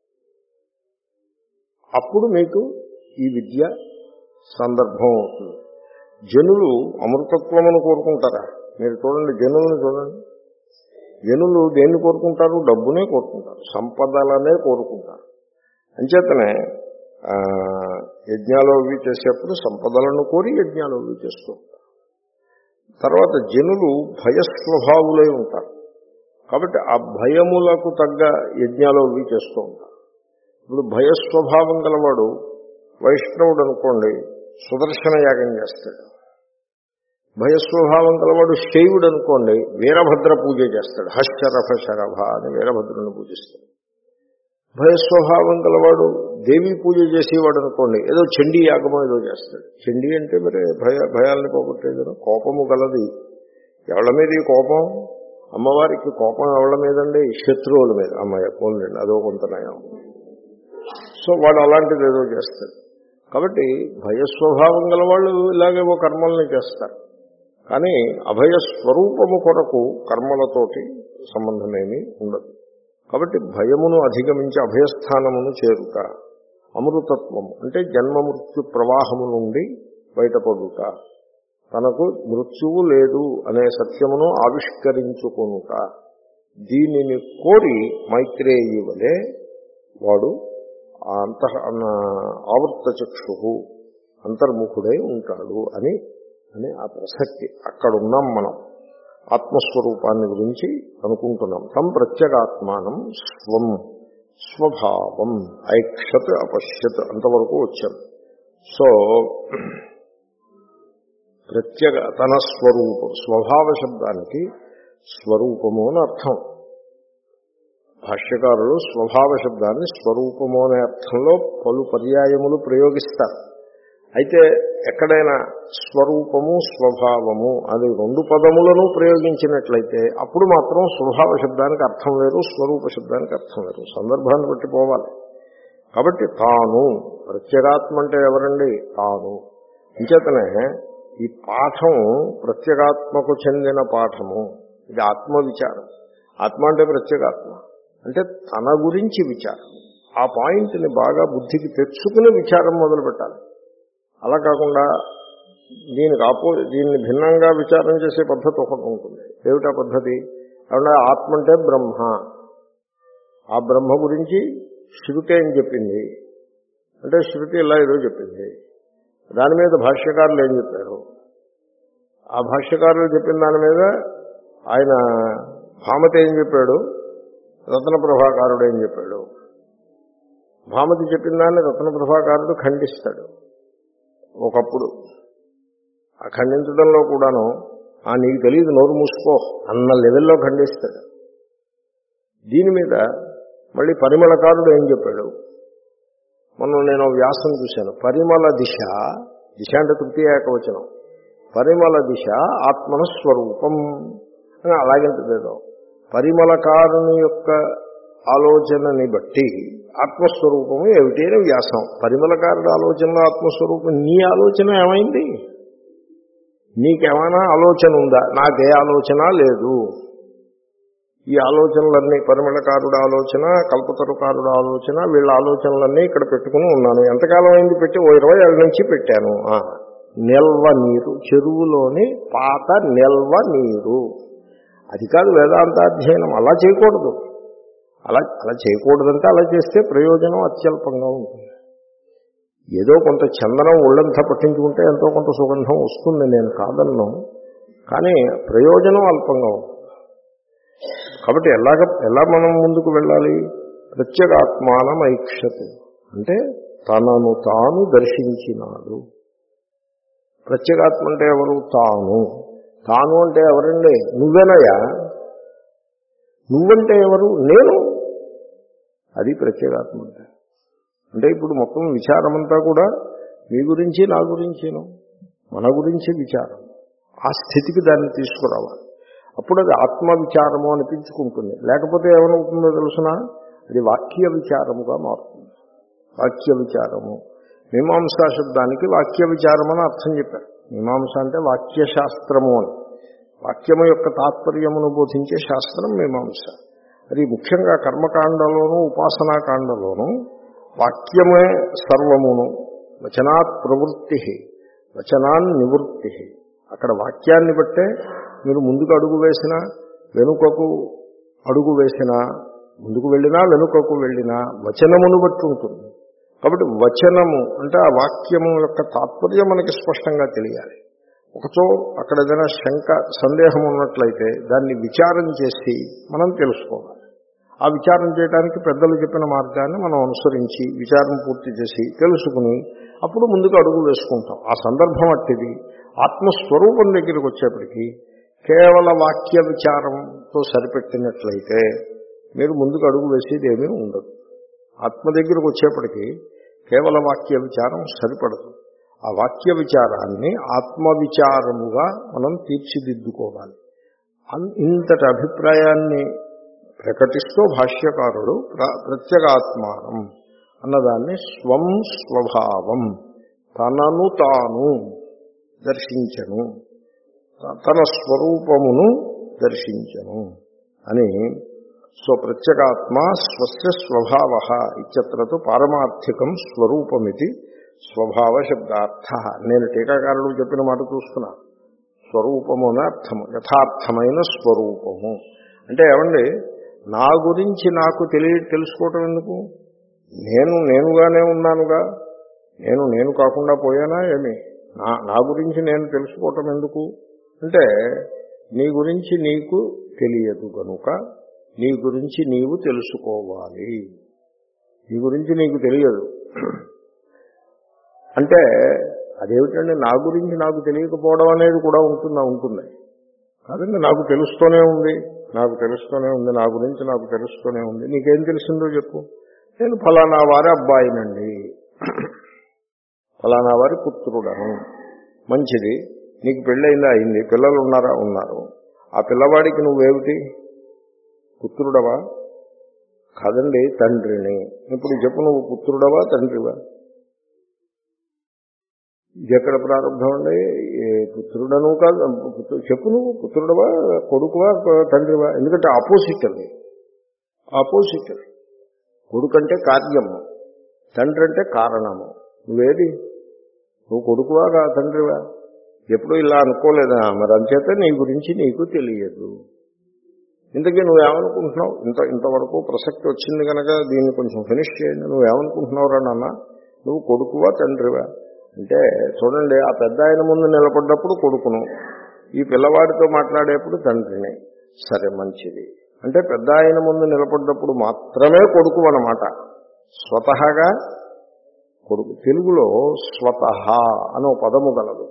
అప్పుడు మీకు ఈ విద్య సందర్భం అవుతుంది. జనులు అమృతత్వమును కోరుకుంటారా? మీరు చూడండి, జనులను చూడండి. జనులు దేన్ని కోరుకుంటారు? డబ్బునే కోరుకుంటారు, సంపదలనే కోరుకుంటారు. అంచేతనే యజ్ఞాలు అవి చేసేప్పుడు సంపదలను కోరి యజ్ఞాలు అవి చేస్తూ ఉంటారు. తర్వాత జనులు భయస్వభావులై ఉంటారు కాబట్టి ఆ భయములకు తగ్గ యజ్ఞాలు అవి చేస్తూ ఉంటారు. ఇప్పుడు భయస్వభావం గలవాడు వైష్ణవుడు అనుకోండి, సుదర్శన యాగం చేస్తాడు. భయస్వభావం గలవాడు శైవుడు అనుకోండి, వీరభద్ర పూజ చేస్తాడు. హశరభ శరభ అని వీరభద్రుని పూజిస్తాడు. భయస్వభావం గలవాడు దేవీ పూజ చేసేవాడు అనుకోండి, ఏదో చండీ యాగమో ఏదో చేస్తాడు. చండీ అంటే మరి భయ భయాల్ని పోగొట్టేది. కోపము గలది ఎవళ్ళ మీద ఈ కోపం? అమ్మవారికి కోపం ఎవళ్ళ మీదండి? శత్రువుల మీద. అమ్మాయి పోలండి, అదో కొంత నయం. సో వాడు అలాంటిది ఏదో చేస్తాడు. కాబట్టి భయస్వభావం గల వాళ్ళు ఇలాగేవో కర్మల్ని చేస్తారు. కానీ అభయస్వరూపము కొరకు కర్మలతోటి సంబంధమేమీ ఉండదు. కాబట్టి భయమును అధిగమించి అభయస్థానమును చేరుట, అమృతత్వము అంటే జన్మ మృత్యు ప్రవాహము నుండి బయటపడుట, తనకు మృత్యువు లేదు అనే సత్యమును ఆవిష్కరించుకొనుట, దీనిని కోరి మైత్రేయి వలె వాడు అంత ఆవర్త చక్షు అంతర్ముఖుడై ఉంటాడు అని అని ఆ ప్రసక్తి. అక్కడ ఉన్నాం మనం, ఆత్మస్వరూపాన్ని గురించి అనుకుంటున్నాం. తం ప్రత్యేగాత్మానం స్వం స్వభావం ఐక్షత్ అపశ్యత్ అంతవరకు వచ్చాం. సో ప్రత్యేక తన స్వరూపం, స్వభావ శబ్దానికి స్వరూపము అని అర్థం. భాష్యకారులు స్వభావ శబ్దాన్ని స్వరూపము అనే అర్థంలో పలు పర్యాయములు ప్రయోగిస్తారు. అయితే ఎక్కడైనా స్వరూపము స్వభావము అది రెండు పదములను ప్రయోగించినట్లయితే అప్పుడు మాత్రం స్వభావ శబ్దానికి అర్థం వేరు, స్వరూప శబ్దానికి అర్థం వేరు, సందర్భాన్ని బట్టి పోవాలి. కాబట్టి తాను ప్రత్యేగాత్మ అంటే ఎవరండి? తాను. అంచేతనే ఈ పాఠం ప్రత్యేగాత్మకు చెందిన పాఠము. ఇది ఆత్మవిచారం. ఆత్మ అంటే ప్రత్యేగాత్మ అంటే తన గురించి విచారం. ఆ పాయింట్ని బాగా బుద్ధికి తెచ్చుకుని విచారం మొదలు పెట్టాలి. అలా కాకుండా దీనికి ఆపో దీన్ని భిన్నంగా విచారం చేసే పద్ధతి ఒకటి ఉంటుంది. ఏమిటా పద్ధతి? అంటే ఆత్మ అంటే బ్రహ్మ, ఆ బ్రహ్మ గురించి శృతి ఏం చెప్పింది అంటే శృతి ఇలా ఏదో చెప్పింది, దాని మీద భాష్యకారులు ఏం చెప్పారు, ఆ భాష్యకారులు చెప్పిన దాని మీద ఆయన భామతి ఏం చెప్పాడు, రత్న ప్రభాకారుడు ఏం చెప్పాడు. భామతి చెప్పిన దాన్ని రత్న ప్రభాకారుడు ఖండిస్తాడు ఒకప్పుడు. ఆ ఖండించడంలో కూడాను ఆ నీకు తెలియదు నోరు మూసుకో అన్న లెవెల్లో ఖండిస్తాడు. దీని మీద మళ్ళీ పరిమళకారుడు ఏం చెప్పాడు, మొన్న నేను వ్యాసం చూశాను. పరిమళ దిశ, దిశ అంటే తృతీయ ఏకవచనం, పరిమళ దిశ ఆత్మన స్వరూపం అని అలాగంటదేదో. పరిమళకారుని యొక్క ఆలోచనని బట్టి ఆత్మస్వరూపము ఏమిటి అని వ్యాసం. పరిమళకారుడు ఆలోచనలో ఆత్మస్వరూపం, నీ ఆలోచన ఏమైంది? నీకేమైనా ఆలోచన ఉందా? నాకే ఆలోచన లేదు. ఈ ఆలోచనలన్నీ పరిమళకారుడు ఆలోచన, కల్పతరుకారుడు ఆలోచన, వీళ్ళ ఆలోచనలన్నీ ఇక్కడ పెట్టుకుని ఉన్నాను. ఎంతకాలం అయింది పెట్టి? ఓ ఇరవై ఏళ్ళ నుంచి పెట్టాను. నిల్వ నీరు, చెరువులోని పాత నిల్వ నీరు. అది కాదు వేదాంతాధ్యయనం. అలా చేయకూడదు. అలా అలా చేయకూడదంటే అలా చేస్తే ప్రయోజనం అత్యల్పంగా ఉంటుంది. ఏదో కొంత చందనం ఒళ్ళంతా పట్టించుకుంటే ఎంతో కొంత సుగంధం వస్తుంది, నేను కాదన్ను, కానీ ప్రయోజనం అల్పంగా ఉంటుంది. కాబట్టి ఎలాగ ఎలా మనం ముందుకు వెళ్ళాలి? ప్రత్యేగాత్మానం ఐక్షత్ అంటే తనను తాను దర్శించినాడు. ప్రత్యేగాత్మ అంటే ఎవరు? తాను. తాను అంటే ఎవరండి? నువ్వేనయ్యా. నువ్వంటే ఎవరు? నేను. అది ప్రత్యేగాత్మ అంటే. అంటే ఇప్పుడు మొత్తం విచారమంతా కూడా మీ గురించి నా గురించిను మన గురించి విచారం. ఆ స్థితికి దాన్ని తీసుకురావాలి. అప్పుడు అది ఆత్మవిచారము అనిపించుకుంటుంది. లేకపోతే ఏమవుతుందో తెలుసిన, అది వాక్య విచారముగా మారుతుంది. వాక్య విచారము. మీమాంసా శబ్దానికి వాక్య విచారం అని అర్థం చెప్పారు. మీమాంస అంటే వాక్యశాస్త్రము అని, వాక్యము యొక్క తాత్పర్యమును బోధించే శాస్త్రం మీమాంస. అది ముఖ్యంగా కర్మకాండలోను ఉపాసనాకాండలోను వాక్యమే సర్వమును. వచనాత్ ప్రవృత్తి, వచనాన్ నివృత్తి. అక్కడ వాక్యాన్ని బట్టే మీరు ముందుకు అడుగు వేసినా వెనుకకు అడుగు వేసినా, ముందుకు వెళ్ళినా వెనుకకు వెళ్ళినా వచనమును బట్టి ఉంటుంది. కాబట్టి వచనము అంటే ఆ వాక్యము యొక్క తాత్పర్యం మనకి స్పష్టంగా తెలియాలి. ఒకచో అక్కడ ఏదైనా శంక సందేహం ఉన్నట్లయితే దాన్ని విచారం చేసి మనం తెలుసుకోవాలి. ఆ విచారం చేయడానికి పెద్దలు చెప్పిన మార్గాన్ని మనం అనుసరించి విచారం పూర్తి చేసి తెలుసుకుని అప్పుడు ముందుకు అడుగు వేసుకుంటాం. ఆ సందర్భం అట్టిది. ఆత్మస్వరూపం దగ్గరికి వచ్చేప్పటికీ కేవల వాక్య విచారంతో సరిపెట్టినట్లయితే మీరు ముందుకు అడుగు వేసేది ఏమీ ఉండదు. ఆత్మ దగ్గరకు వచ్చేప్పటికీ కేవల వాక్య విచారం సరిపడదు. ఆ వాక్య విచారాన్ని ఆత్మవిచారముగా మనం తీర్చిదిద్దుకోవాలి. ఇంతటి అభిప్రాయాన్ని ప్రకటిస్తూ భాష్యకారుడు ప్రత్యేగాత్మానం అన్నదాన్ని స్వం స్వభావం, తనను తాను దర్శించను, తన స్వరూపమును దర్శించను అని. సో ప్రత్యేగాత్మ స్వస్య స్వభావ ఇత్యత్రతు పారమార్థికం స్వరూపమితి స్వభావ శబ్దార్థ. నేను టీకాకారులు చెప్పిన మాట చూస్తున్నా. స్వరూపము అనే అర్థము, యథార్థమైన స్వరూపము అంటే ఏమండి, నా గురించి నాకు తెలియ తెలుసుకోవటం ఎందుకు? నేను నేనుగానే ఉన్నానుగా, నేను నేను కాకుండా పోయానా ఏమి? నా నా గురించి నేను తెలుసుకోవటం ఎందుకు అంటే, నీ గురించి నీకు తెలియదు కనుక నీ గురించి నీవు తెలుసుకోవాలి. నీ గురించి నీకు తెలియదు అంటే అదేమిటండి, నా గురించి నాకు తెలియకపోవడం అనేది కూడా ఉంటుందా? ఉంటుంది కాదండి, నాకు తెలుస్తూనే ఉంది, నాకు తెలుస్తూనే ఉంది, నా గురించి నాకు తెలుస్తూనే ఉంది. నీకేం తెలిసిందో చెప్పు. నేను ఫలానా వారి అబ్బాయినండి, ఫలానా వారి పుత్రుడను. మంచిది, నీకు పెళ్ళయిందా? అయింది. పిల్లలు ఉన్నారా? ఉన్నారు. ఆ పిల్లవాడికి నువ్వేమిటి? పుత్రుడవా? కాదండి, తండ్రిని. ఇప్పుడు చెప్పు, నువ్వు పుత్రుడవా తండ్రివా? ఇది ఎక్కడ ప్రారంభం అండి? పుత్రుడను కాదు, చెప్పు, నువ్వు పుత్రుడవా కొడుకువా తండ్రివా? ఎందుకంటే ఆపోజిట్ అది, ఆపోజిట్. కొడుకు అంటే కార్యము, తండ్రి అంటే కారణము. నువ్వేది? నువ్వు కొడుకువా తండ్రివా? ఎప్పుడు ఇలా అనుకోలేదా? మరి అంచేత నీ గురించి నీకు తెలియదు. ఇంతకీ నువ్వేమనుకుంటున్నావు? ఇంత ఇంతవరకు ప్రసక్తి వచ్చింది కనుక దీన్ని కొంచెం ఫినిష్ చేయండి. నువ్వేమనుకుంటున్నావురా నాన్న? నువ్వు కొడుకువా తండ్రివా అంటే, చూడండి, ఆ పెద్ద ఆయన ముందు నిలబడ్డప్పుడు కొడుకును, ఈ పిల్లవాడితో మాట్లాడేప్పుడు తండ్రిని. సరే, మంచిది. అంటే పెద్ద ఆయన ముందు నిలబడ్డప్పుడు మాత్రమే కొడుకు అన్నమాట, స్వతహాగా కొడుకు. తెలుగులో స్వతహ అనే పదము గలదు,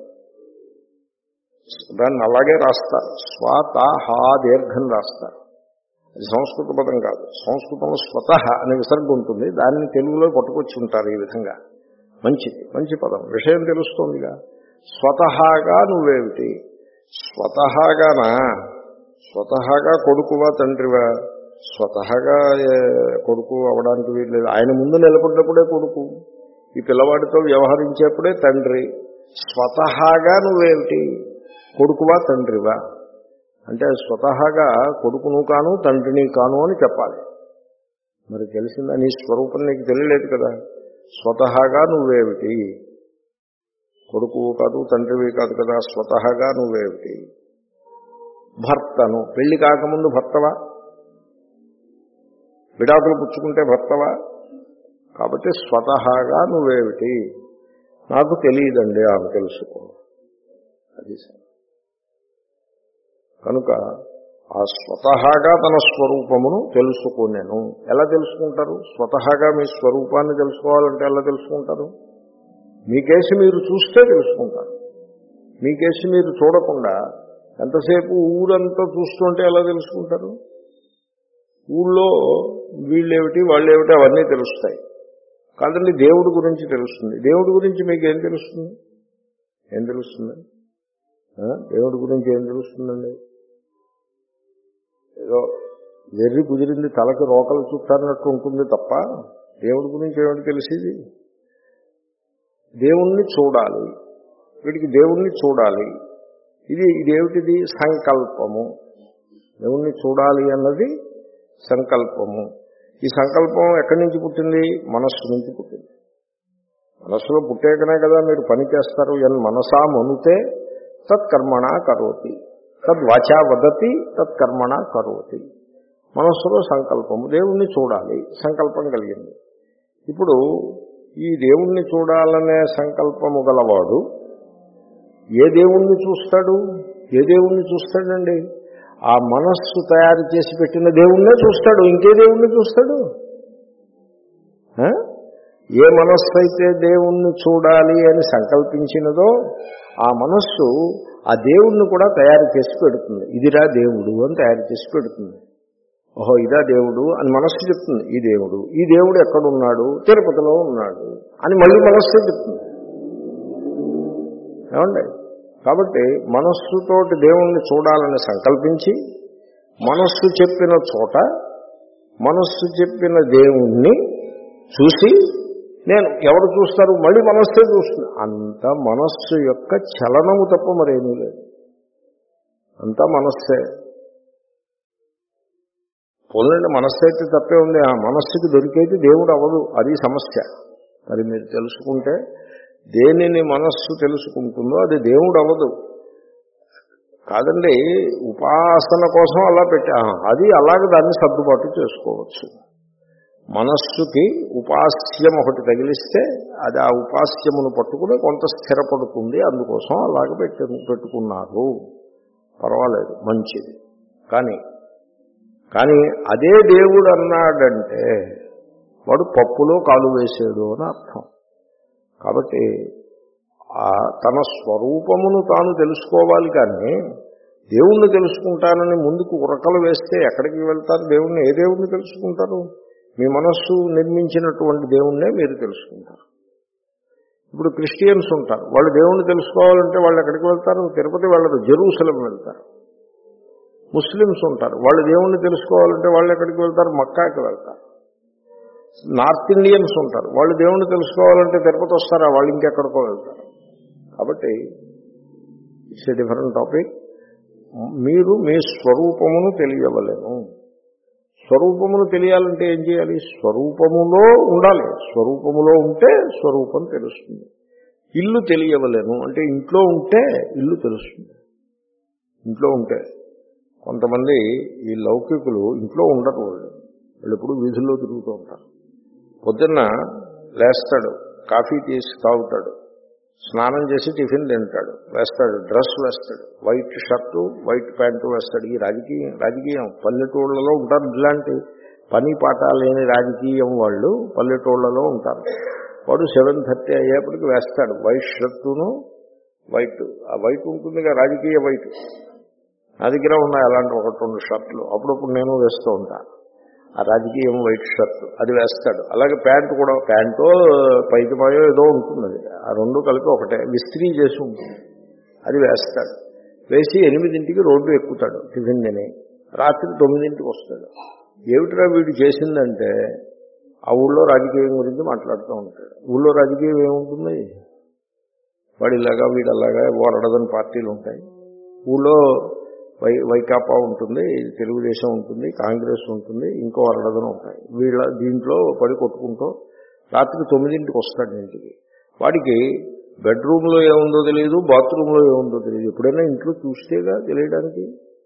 దాన్ని అలాగే రాస్తారు, స్వతహ దీర్ఘం రాస్తారు. అది సంస్కృత పదం కాదు. సంస్కృతంలో స్వతహ అనే విసర్గ ఉంటుంది, దాన్ని తెలుగులో పట్టుకొచ్చి ఉంటారు ఈ విధంగా. మంచిది, మంచి పదం, విషయం తెలుస్తోందిగా. స్వతహాగా నువ్వేమిటి? స్వతహాగానా? స్వతహాగా కొడుకువా తండ్రివా? స్వతహాగా కొడుకు అవడానికి వీల్లేదు. ఆయన ముందు నిలబడినప్పుడే కొడుకు, ఈ పిల్లవాడితో వ్యవహరించేప్పుడే తండ్రి. స్వతహాగా నువ్వేమిటి? కొడుకువా తండ్రివా అంటే స్వతహాగా కొడుకును కాను తండ్రిని కాను అని చెప్పాలి. మరి తెలిసిందా? నీ స్వరూపం నీకు తెలియలేదు కదా. స్వతహాగా నువ్వేమిటి? కొడుకు కాదు తండ్రివి కాదు కదా, స్వతహాగా నువ్వేమిటి? భర్తను, పెళ్లి కాకముందు భర్తవా? విడాకులు పుచ్చుకుంటే భర్తవా? కాబట్టి స్వతహాగా నువ్వేమిటి? నాకు తెలియదండి, ఆమె తెలుసుకో. అది కనుక ఆ స్వతహాగా తన స్వరూపమును తెలుసుకునేను. ఎలా తెలుసుకుంటారు? స్వతహాగా మీ స్వరూపాన్ని తెలుసుకోవాలంటే ఎలా తెలుసుకుంటారు? మీకేసి మీరు చూస్తే తెలుసుకుంటారు. మీకేసి మీరు చూడకుండా ఎంతసేపు ఊరంతా చూస్తుంటే ఎలా తెలుసుకుంటారు? ఊళ్ళో వీళ్ళేమిటి వాళ్ళేమిటి అవన్నీ తెలుస్తాయి. కాదండి, దేవుడి గురించి తెలుస్తుంది. దేవుడి గురించి మీకు ఏం తెలుస్తుంది? ఏం తెలుస్తుంది? దేవుడి గురించి ఏం తెలుస్తుందండి? ఏదో వెర్రి కుదిరింది తలకి రోకలు చుట్టారన్నట్టు ఉంటుంది తప్ప దేవుడి గురించి ఏమిటి తెలిసేది? దేవుణ్ణి చూడాలి, వీడికి దేవుణ్ణి చూడాలి. ఇది ఇదేమిటిది? సంకల్పము. దేవుణ్ణి చూడాలి అన్నది సంకల్పము. ఈ సంకల్పం ఎక్కడి నుంచి పుట్టింది? మనస్సు నుంచి పుట్టింది. మనస్సులో పుట్టేకనే కదా మీరు పని చేస్తారు. ఎన్ మనసా మనుతే తత్కర్మణ కరోతి, తద్వాచా వదతి తత్కర్మణ కరోతి. మనస్సులో సంకల్పము, దేవుణ్ణి చూడాలి, సంకల్పం కలిగింది. ఇప్పుడు ఈ దేవుణ్ణి చూడాలనే సంకల్పము గలవాడు ఏ దేవుణ్ణి చూస్తాడు? ఏ దేవుణ్ణి చూస్తాడండి? ఆ మనస్సు తయారు చేసి పెట్టిన దేవుణ్ణే చూస్తాడు. ఇంకే దేవుణ్ణి చూస్తాడు? ఏ మనస్సు అయితే దేవుణ్ణి చూడాలి అని సంకల్పించినదో ఆ మనస్సు ఆ దేవుణ్ణి కూడా తయారు చేసి పెడుతుంది. ఇదిరా దేవుడు అని తయారు చేసి పెడుతుంది. ఓహో, ఇదా దేవుడు అని మనస్సు చెప్తుంది. ఈ దేవుడు ఈ దేవుడు ఎక్కడున్నాడు? తిరుపతిలో ఉన్నాడు అని మళ్ళీ మనస్సు చెప్తుంది. ఏమండి? కాబట్టి మనస్సుతోటి దేవుణ్ణి చూడాలని సంకల్పించి మనస్సు చెప్పిన చోట మనస్సు చెప్పిన దేవుణ్ణి చూసి నేను ఎవరు చూస్తారు, మళ్ళీ మనస్సే చూస్తుంది. అంత మనస్సు యొక్క చలనము తప్ప మరేమీ లేదు, అంతా మనస్సే. పోలండి మనస్సు అయితే తప్పే ఉంది, ఆ మనస్సుకి దొరికేది దేవుడు అవ్వదు, అది సమస్య. మరి మీరు తెలుసుకుంటే దేనిని మనస్సు తెలుసుకుంటుందో అది దేవుడు అవ్వదు. కాదండి, ఉపాసన కోసం అలా పెట్టా, అది అలాగే దాన్ని సర్దుబాటు చేసుకోవచ్చు. మనస్సుకి ఉపాస్యం ఒకటి తగిలిస్తే అది ఆ ఉపాస్యమును పట్టుకుని కొంత స్థిరపడుతుంది, అందుకోసం అలాగే పెట్టు పెట్టుకున్నారు. పర్వాలేదు, మంచిది. కానీ కానీ అదే దేవుడు అన్నాడంటే వాడు పప్పులో కాలు వేసాడు అని అర్థం. కాబట్టి తన స్వరూపమును తాను తెలుసుకోవాలి, కానీ దేవుణ్ణి తెలుసుకుంటానని ముందుకు ఉరకలు వేస్తే ఎక్కడికి వెళ్తారు? దేవుణ్ణి ఏ దేవుణ్ణి తెలుసుకుంటారు? మీ మనస్సు నిర్మించినటువంటి దేవుణ్ణే మీరు తెలుసుకుంటారు. ఇప్పుడు క్రిస్టియన్స్ ఉంటారు, వాళ్ళు దేవుణ్ణి తెలుసుకోవాలంటే వాళ్ళు ఎక్కడికి వెళ్తారు? తిరుపతి వెళ్ళరు, జెరూసలం వెళ్తారు. ముస్లిమ్స్ ఉంటారు, వాళ్ళు దేవుణ్ణి తెలుసుకోవాలంటే వాళ్ళు ఎక్కడికి వెళ్తారు? మక్కాకి వెళ్తారు. నార్త్ ఇండియన్స్ ఉంటారు, వాళ్ళు దేవుణ్ణి తెలుసుకోవాలంటే తిరుపతి వస్తారా? వాళ్ళు ఇంకెక్కడికో వెళ్తారు. కాబట్టి ఇట్స్ ఏ డిఫరెంట్ టాపిక్. మీరు మీ స్వరూపమును తెలియవలెను. స్వరూపమును తెలియాలంటే ఏం చేయాలి? స్వరూపములో ఉండాలి. స్వరూపములో ఉంటే స్వరూపం తెలుస్తుంది. ఇల్లు తెలియవలెను అంటే ఇంట్లో ఉంటే ఇల్లు తెలుస్తుంది. ఇంట్లో ఉంటే కొంతమంది ఈ లౌకికులు ఇంట్లో ఉండరు, వాళ్ళు వాళ్ళు ఎప్పుడు వీధుల్లో తిరుగుతూ ఉంటారు. పొద్దున్న లేస్తాడు, కాఫీ తీసి తాగుతాడు, స్నానం చేసి టిఫిన్ తింటాడు, వేస్తాడు, డ్రెస్ వేస్తాడు, వైట్ షర్టు వైట్ ప్యాంటు వేస్తాడు. ఈ రాజకీయం రాజకీయం పల్లెటూళ్ళలో ఉంటారు. ఇలాంటి పని పాట లేని రాజకీయం వాళ్ళు పల్లెటూళ్ళలో ఉంటారు. వాడు సెవెన్ థర్టీ అయ్యేప్పటికి వేస్తాడు వైట్ షర్టును వైట్, ఆ వైట్ ఉంటుందిగా రాజకీయ వైట్. నా దగ్గర ఉన్నాయి అలాంటి ఒకటి రెండు షర్ట్లు, అప్పుడప్పుడు నేను వేస్తూ ఉంటాను. ఆ రాజకీయం వైట్ షర్ట్ అది వేస్తాడు. అలాగే ప్యాంటు కూడా, ప్యాంటో పైకి పాయో ఏదో ఉంటుంది, అది ఆ రెండు కలిపి ఒకటే విస్త్రీ చేసి ఉంటుంది, అది వేస్తాడు. వేసి ఎనిమిదింటికి రోడ్డు ఎక్కుతాడు టిఫిన్ తిని, రాత్రి తొమ్మిదింటికి వస్తాడు. ఏమిటిరా వీడు చేసిందంటే ఆ ఊళ్ళో రాజకీయం గురించి మాట్లాడుతూ ఉంటాడు. ఊళ్ళో రాజకీయం ఏముంటుంది? వాడు ఇలాగా వీడు అలాగా ఓరడదని పార్టీలు ఉంటాయి. ఊళ్ళో వై వైకాపా ఉంటుంది, తెలుగుదేశం ఉంటుంది, కాంగ్రెస్ ఉంటుంది, ఇంకో అరడదన ఉంటాయి. వీళ్ళ దీంట్లో పడి కొట్టుకుంటూ రాత్రి తొమ్మిదింటికి వస్తాడు ఇంటికి. వాడికి బెడ్రూమ్లో ఏముందో తెలియదు, బాత్రూంలో ఏముందో తెలియదు. ఎప్పుడైనా ఇంట్లో చూస్తేగా తెలియడానికి.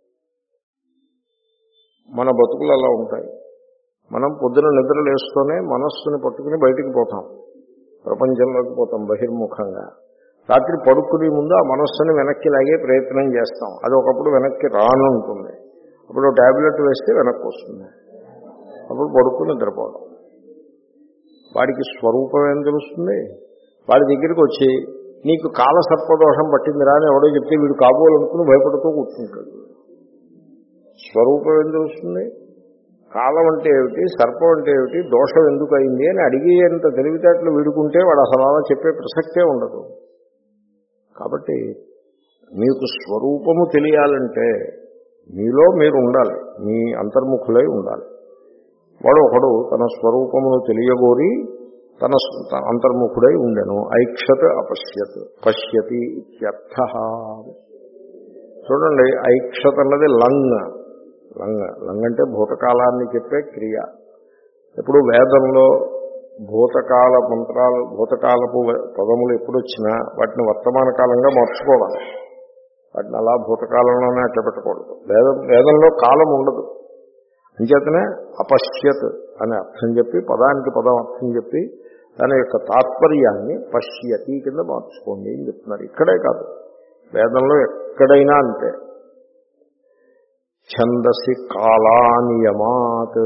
మన బతుకులు అలా ఉంటాయి. మనం పొద్దున నిద్ర లేస్తూనే మనస్సుని పట్టుకుని బయటికి పోతాం, ప్రపంచంలోకి పోతాం బహిర్ముఖంగా. రాత్రి పడుకునే ముందు ఆ మనస్సుని వెనక్కి లాగే ప్రయత్నం చేస్తాం. అది ఒకప్పుడు వెనక్కి రాను ఉంటుంది, అప్పుడు ట్యాబ్లెట్ వేస్తే వెనక్కి వస్తుంది, అప్పుడు పడుకుని నిద్రపోవడం. వాడికి స్వరూపం ఏం తెలుస్తుంది? వాడి దగ్గరికి వచ్చి నీకు కాల సర్పదోషం పట్టిందిరా అని ఎవడో చెప్తే వీడు కాబోలనుకుని భయపడుతూ కూర్చుంటాడు. స్వరూపం ఏం తెలుస్తుంది? కాలం అంటే ఏమిటి, సర్పం అంటే ఏమిటి, దోషం ఎందుకు అయింది అని అడిగేంత తెలివితేటలు వీడుకుంటే వాడు అసలు అలా చెప్పే ప్రసక్తే ఉండదు. కాబట్టి మీకు స్వరూపము తెలియాలంటే మీలో మీరు ఉండాలి, మీ అంతర్ముఖులై ఉండాలి. వాడు ఒకడు తన స్వరూపమును తెలియగోరి తన అంతర్ముఖుడై ఉండెను. ఐక్షత్ అపశ్యత్ పశ్యతి ఇత్యర్థ. చూడండి, ఐక్షత్ అన్నది లంగ్. లంగ్ లంగ్ అంటే భూతకాలాన్ని చెప్పే క్రియ. ఇప్పుడు వేదంలో భూతకాల మంత్రాలు, భూతకాలపు పదములు ఎప్పుడు వచ్చినా వాటిని వర్తమాన కాలంగా మార్చుకోవాలి. వాటిని అలా భూతకాలంలోనే అట్లా పెట్టకూడదు. వేదం వేదంలో కాలం ఉండదు. అంచేతనే అపశ్యత్ అనే అర్థం చెప్పి, పదానికి పదం అర్థం చెప్పి దాని యొక్క తాత్పర్యాన్ని పశ్యతి కింద మార్చుకోండి అని చెప్తున్నారు. ఇక్కడే కాదు, వేదంలో ఎక్కడైనా అంతే. ఛందసి కాలానియమాత్,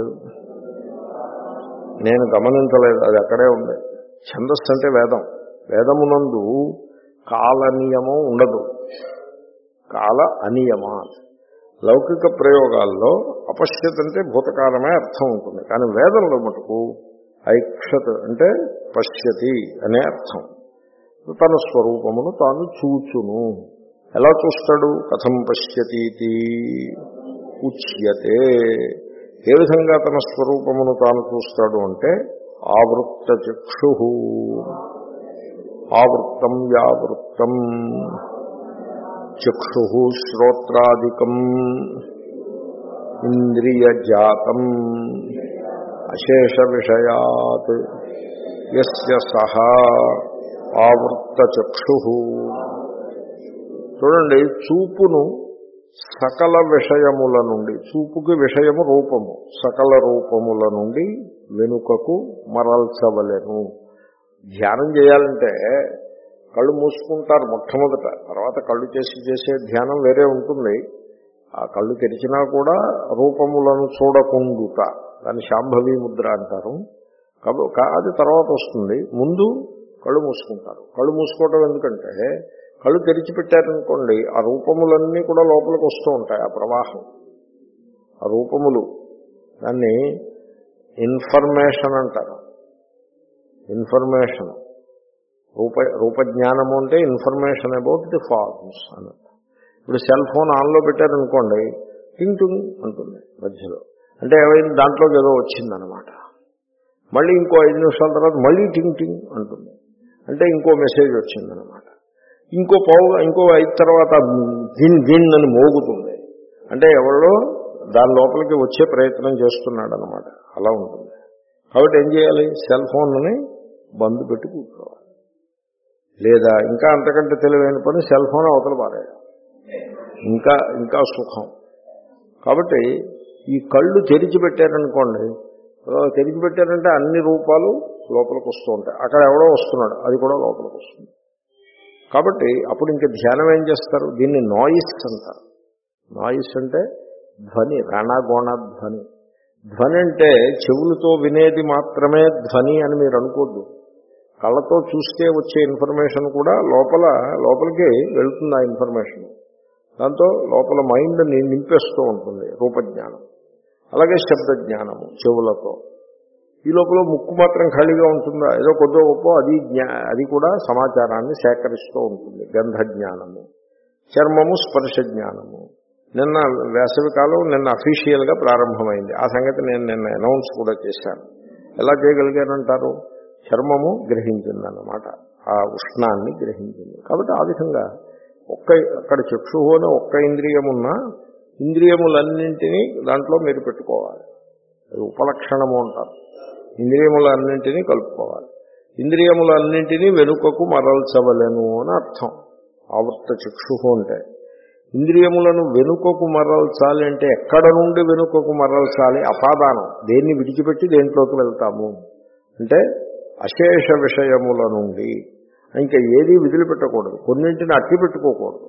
నేను గమనించలేదు, అది అక్కడే ఉంది. ఛందస్సు అంటే వేదం. వేదమునందు కాల నియమం ఉండదు, కాల అనియమా. లౌకిక ప్రయోగాల్లో అపశ్యత్ అంటే భూతకాలమే అర్థం ఉంటుంది, కానీ వేదంలో మటుకు ఐక్షత్ అంటే పశ్యతి అనే అర్థం. తన స్వరూపమును తాను చూచును. ఎలా చూస్తాడు? కథం పశ్యతీతి ఉచ్యతే. ఏ విధంగా తన స్వరూపమును తాను చూస్తాడు అంటే ఆవృత్తచక్షు ఆవృత్తం యావృత్తం చక్షు శ్రోత్రాదికం ఇంద్రియజాతం అశేష విషయాత్ యస్య సహా ఆవృత్తచక్షు. చూడండి, చూపును సకల విషయముల నుండి, చూపుకి విషయము రూపము, సకల రూపముల నుండి వెనుకకు మరల్చవలెను. ధ్యానం చేయాలంటే కళ్ళు మూసుకుంటారు మొట్టమొదట, తర్వాత కళ్ళు చేసి చేసే ధ్యానం వేరే ఉంటుంది. ఆ కళ్ళు తెరిచినా కూడా రూపములను చూడకుండుట, దాన్ని శాంభవి ముద్ర అంటారు. కాబట్టి అది తర్వాత వస్తుంది. ముందు కళ్ళు మూసుకుంటారు. కళ్ళు మూసుకోవడం ఎందుకంటే కళ్ళు తెరిచిపెట్టారనుకోండి, ఆ రూపములన్నీ కూడా లోపలికి వస్తూ ఉంటాయి. ఆ ప్రవాహం, ఆ రూపములు, దాన్ని ఇన్ఫర్మేషన్ అంటారు. ఇన్ఫర్మేషన్, రూప రూపజ్ఞానము అంటే ఇన్ఫర్మేషన్ అబౌట్ ది ఫార్మ్స్ అన్నట్టు. ఇప్పుడు సెల్ ఫోన్ ఆన్లో పెట్టారనుకోండి, టింగ్ టింగ్ అంటుంది మధ్యలో, అంటే ఏమైంది, దాంట్లోకి ఏదో వచ్చిందనమాట. మళ్ళీ ఇంకో ఐదు నిమిషాల తర్వాత మళ్ళీ టింగ్ టింగ్ అంటుంది, అంటే ఇంకో మెసేజ్ వచ్చిందనమాట. ఇంకో పావు ఇంకో ఐదు తర్వాత జిన్ జిన్ అని మోగుతుంది, అంటే ఎవరో దాని లోపలికి వచ్చే ప్రయత్నం చేస్తున్నాడు అనమాట. అలా ఉంటుంది. కాబట్టి ఏం చేయాలి, సెల్ ఫోన్ని బంద్ పెట్టి కూర్చోవాలి. లేదా ఇంకా అంతకంటే తెలివైన పని, సెల్ ఫోన్ అవతల పారేయాలి, ఇంకా ఇంకా సుఖం. కాబట్టి ఈ కళ్ళు తెరిచిపెట్టారనుకోండి, తెరిచిపెట్టారంటే అన్ని రూపాలు లోపలికి వస్తూ ఉంటాయి. అక్కడ ఎవడో వస్తున్నాడు, అది కూడా లోపలికి వస్తుంది. కాబట్టి అప్పుడు ఇంకా ధ్యానం ఏం చేస్తారు, దీన్ని నాయిస్ అంటారు. నాయిస్ అంటే ధ్వని, రణగోణ ధ్వని. ధ్వని అంటే చెవులతో వినేది మాత్రమే ధ్వని అని మీరు అనుకోద్దు. కళ్ళతో చూస్తే వచ్చే ఇన్ఫర్మేషన్ కూడా లోపల లోపలికి వెళ్తుంది. ఆ ఇన్ఫర్మేషన్ దాంతో లోపల మైండ్ నింపేస్తూ ఉంటుంది రూపజ్ఞానం. అలాగే శబ్దజ్ఞానము చెవులతో. ఈ లోపల ముక్కు మాత్రం ఖాళీగా ఉంటుందా, ఏదో కొద్దో గొప్ప అది జ్ఞా అది కూడా సమాచారాన్ని సేకరిస్తూ ఉంటుంది. గంధజ్ఞానము, చర్మము, స్పర్శ జ్ఞానము. నిన్న వేసవి కాలం నిన్న అఫీషియల్గా ప్రారంభమైంది. ఆ సంగతి నేను నిన్న అనౌన్స్ కూడా చేశాను. ఎలా చేయగలిగానంటారు, చర్మము గ్రహించిందన్నమాట, ఆ ఉష్ణాన్ని గ్రహించింది. కాబట్టి ఆ విధంగా ఒక్క అక్కడ చక్షువు అనే ఒక్క ఇంద్రియమున్నా ఇంద్రియములన్నింటినీ దాంట్లో మీరు పెట్టుకోవాలి. అది ఉపలక్షణము అంటారు. ఇంద్రియములన్నింటినీ కలుపుకోవాలి. ఇంద్రియములన్నింటినీ వెనుకకు మరల్చవలెను అని అర్థం. ఆవృత్త చక్షు అంటే ఇంద్రియములను వెనుకకు మరల్చాలి అంటే ఎక్కడ నుండి వెనుకకు మరల్చాలి, అపాదానం, దేన్ని విడిచిపెట్టి దేంట్లోకి వెళ్తాము అంటే అశేష విషయముల నుండి. ఇంకా ఏది విదిలిపెట్టకూడదు, కొన్నింటిని అట్టి పెట్టుకోకూడదు.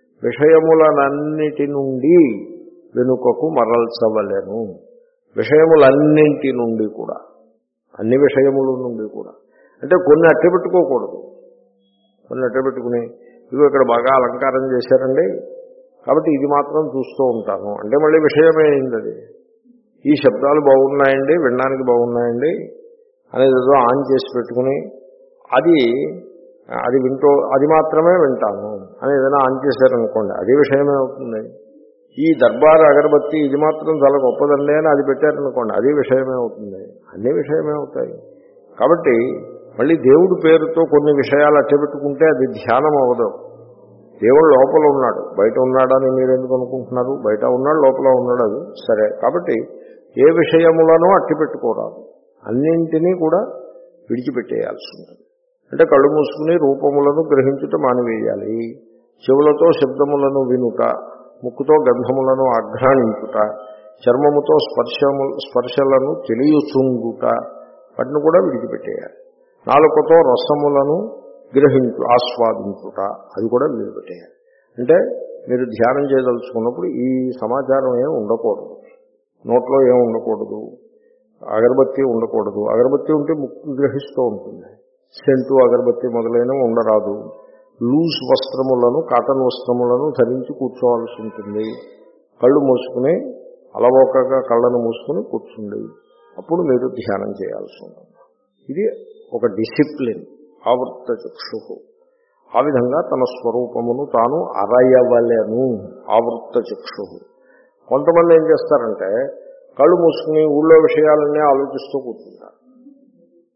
విషయములనన్నిటి నుండి వెనుకకు మరల్చవలెను. విషయములన్నింటి నుండి కూడా, అన్ని విషయముల నుండి కూడా అంటే కొన్ని అట్టి పెట్టుకోకూడదు. కొన్ని అట్టి పెట్టుకుని ఇవి ఇక్కడ బాగా అలంకారం చేశారండి కాబట్టి ఇది మాత్రం చూస్తూ ఉంటాను అంటే మళ్ళీ విషయమే అయింది. అది ఈ శబ్దాలు బాగున్నాయండి, వినడానికి బాగున్నాయండి అనేది ఏదో ఆన్ చేసి పెట్టుకుని అది అది వింటూ అది మాత్రమే వింటాను అని ఏదైనా ఆన్ చేశారనుకోండి, అది విషయమే అవుతుంది. ఈ దర్బార్ అగరబత్తి ఇది మాత్రం చాలా గొప్పదండి అని అది పెట్టారనుకోండి, అది విషయమే అవుతుంది. అన్ని విషయమే అవుతాయి. కాబట్టి మళ్ళీ దేవుడి పేరుతో కొన్ని విషయాలు అట్టబెట్టుకుంటే అది ధ్యానం అవ్వదు. దేవుడు లోపల ఉన్నాడు, బయట ఉన్నాడని మీరు ఎందుకు అనుకుంటున్నారు? బయట ఉన్నాడు, లోపల ఉన్నాడు, అది సరే. కాబట్టి ఏ విషయములను అట్టిపెట్టుకోరాదు, అన్నింటినీ కూడా విడిచిపెట్టేయాల్సి ఉంటుంది. అంటే కళ్ళు మూసుకుని రూపములను గ్రహించుట మానివేయాలి, చెవులతో శబ్దములను వినుట, ముక్కుతో గంధములను ఆఘ్రాణించుట, చర్మముతో స్పర్శము స్పర్శలను తెలియచుండుట, వాటిని కూడా విడిచిపెట్టేయాలి. నాలుకతో రసములను గ్రహించు ఆస్వాదించుట, అది కూడా విడిచిపెట్టేయాలి. అంటే మీరు ధ్యానం చేయదలుచుకున్నప్పుడు ఈ సమాచారం ఏం ఉండకూడదు, నోట్లో ఏం ఉండకూడదు, అగరబత్తి ఉండకూడదు. అగరబత్తి ఉంటే ముక్కు గ్రహిస్తూ ఉంటుంది, సెంటు అగరబత్తి మొదలైనవి ఉండరాదు. లూజ్ వస్త్రములను, కాటన్ వస్త్రములను ధరించి కూర్చోవాల్సి ఉంటుంది. కళ్ళు మూసుకుని అలవోకగా కళ్ళను మూసుకుని కూర్చుండి అప్పుడు మీరు ధ్యానం చేయాల్సి ఉంటుంది. ఇది ఒక డిసిప్లిన్. ఆవృత్త చక్షు ఆ విధంగా తన స్వరూపమును తాను అరయవలెను. ఆవృత్త చక్షు. కొంతమంది ఏం చేస్తారంటే కళ్ళు మూసుకుని ఊళ్ళో విషయాలన్నీ ఆలోచిస్తూ కూర్చుంటారు.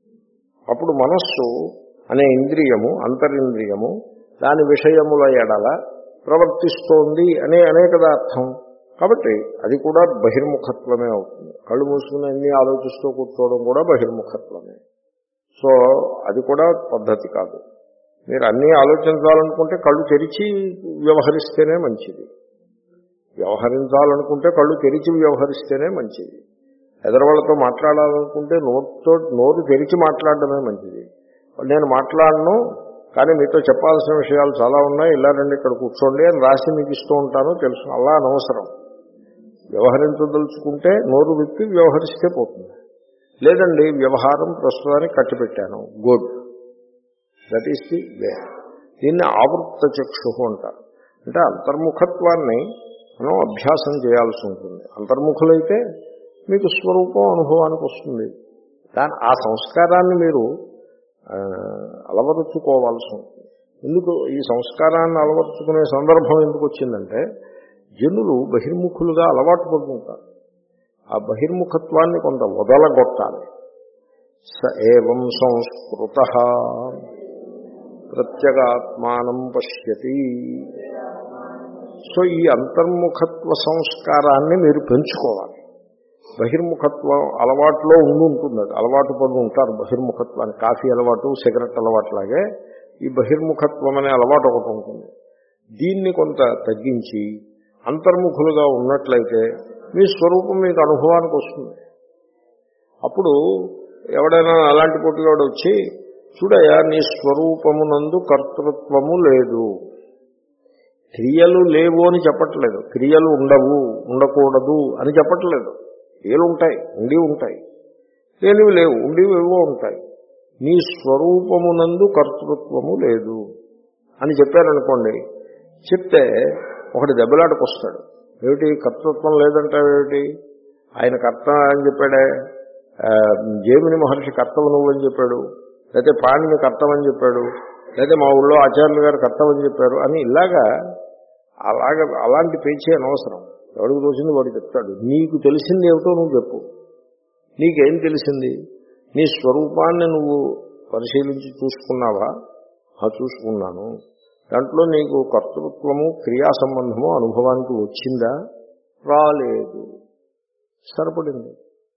అప్పుడు మనస్సు అనే ఇంద్రియము, అంతరింద్రియము దాని విషయముల ఎడల ప్రవర్తిస్తోంది అనే అనే కదా అర్థం. కాబట్టి అది కూడా బహిర్ముఖత్వమే అవుతుంది. కళ్ళు మూసుకుని అన్నీ ఆలోచిస్తూ కూర్చోవడం కూడా బహిర్ముఖత్వమే. సో అది కూడా పద్ధతి కాదు. మీరు అన్నీ ఆలోచించాలనుకుంటే కళ్ళు తెరిచి వ్యవహరిస్తేనే మంచిది. వ్యవహరించాలనుకుంటే కళ్ళు తెరిచి వ్యవహరిస్తేనే మంచిది. ఎదరవాళ్ళతో మాట్లాడాలనుకుంటే నోటితో నోరు తెరిచి మాట్లాడడమే మంచిది. నేను మాట్లాడను, కానీ మీతో చెప్పాల్సిన విషయాలు చాలా ఉన్నాయి, ఇలా రండి ఇక్కడ కూర్చోండి అని రాసి మీకు ఇస్తూ ఉంటాను, తెలుసు. అలా అనవసరం. వ్యవహరించదలుచుకుంటే నోరు విప్పి వ్యవహరిస్తే పోతుంది. లేదండి వ్యవహారం ప్రస్తుతానికి కట్టిపెట్టాను, good, that is the way. దీన్ని ఆవృత్త చక్షు అంటారు. అంటే అంతర్ముఖత్వాన్ని మనం అభ్యాసం చేయాల్సి ఉంటుంది. అంతర్ముఖులైతే మీకు స్వరూపం అనుభవానికి వస్తుంది. దాని ఆ సంస్కారాన్ని మీరు అలవరుచుకోవాల్సి ఉంటుంది. ఎందుకు ఈ సంస్కారాన్ని అలవరుచుకునే సందర్భం ఎందుకు వచ్చిందంటే, జనులు బహిర్ముఖులుగా అలవాటు పడుతుంటారు. ఆ బహిర్ముఖత్వాన్ని కొంత వదలగొట్టాలి. స ఏవం సంస్కృతః ప్రత్యేగాత్మానం పశ్యతి. సో ఈ అంతర్ముఖత్వ సంస్కారాన్ని మీరు పెంచుకోవాలి. బహిర్ముఖత్వం అలవాటులో ఉండి ఉంటుంది. అది అలవాటు పడి ఉంటారు బహిర్ముఖత్వాన్ని. కాఫీ అలవాటు, సిగరెట్ అలవాట్లాగే ఈ బహిర్ముఖత్వం అనే అలవాటు ఒకటి ఉంటుంది. దీన్ని కొంత తగ్గించి అంతర్ముఖులుగా ఉన్నట్లయితే మీ స్వరూపం మీకు అనుభవానికి వస్తుంది. అప్పుడు ఎవడైనా అలాంటి పుట్టుగాడు వచ్చి, చూడయా నీ స్వరూపమునందు కర్తృత్వము లేదు, క్రియలు లేవు అని చెప్పట్లేదు, క్రియలు ఉండవు ఉండకూడదు అని చెప్పట్లేదు. క్రియలు ఉంటాయి, ఉండి ఉంటాయి, లేనివి లేవు, ఉండివి ఏవో ఉంటాయి. నీ స్వరూపమునందు కర్తృత్వము లేదు అని చెప్పారనుకోండి. చెప్తే ఒకటి దెబ్బలాటకు వస్తాడు. ఏమిటి కర్తృత్వం లేదంటావేమిటి, ఆయన కర్త అని చెప్పాడే, జైమిని మహర్షి కర్తవు నువ్వని చెప్పాడు, లేకపోతే పాణిని కర్తవని చెప్పాడు, లేకపోతే మా ఊళ్ళో ఆచార్యులు గారు కర్తవని చెప్పారు అని ఇలాగా అలాగా అలాంటి పేచే అనవసరం. ఎవరికి తోచింది వాడు చెప్తాడు. నీకు తెలిసింది ఏమిటో నువ్వు చెప్పు. నీకేం తెలిసింది? నీ స్వరూపాన్ని నువ్వు పరిశీలించి చూసుకున్నావా? ఆ చూసుకున్నాను. దాంట్లో నీకు కర్తృత్వము క్రియా సంబంధము అనుభవానికి వచ్చిందా? రాలేదు. సరిపడింది.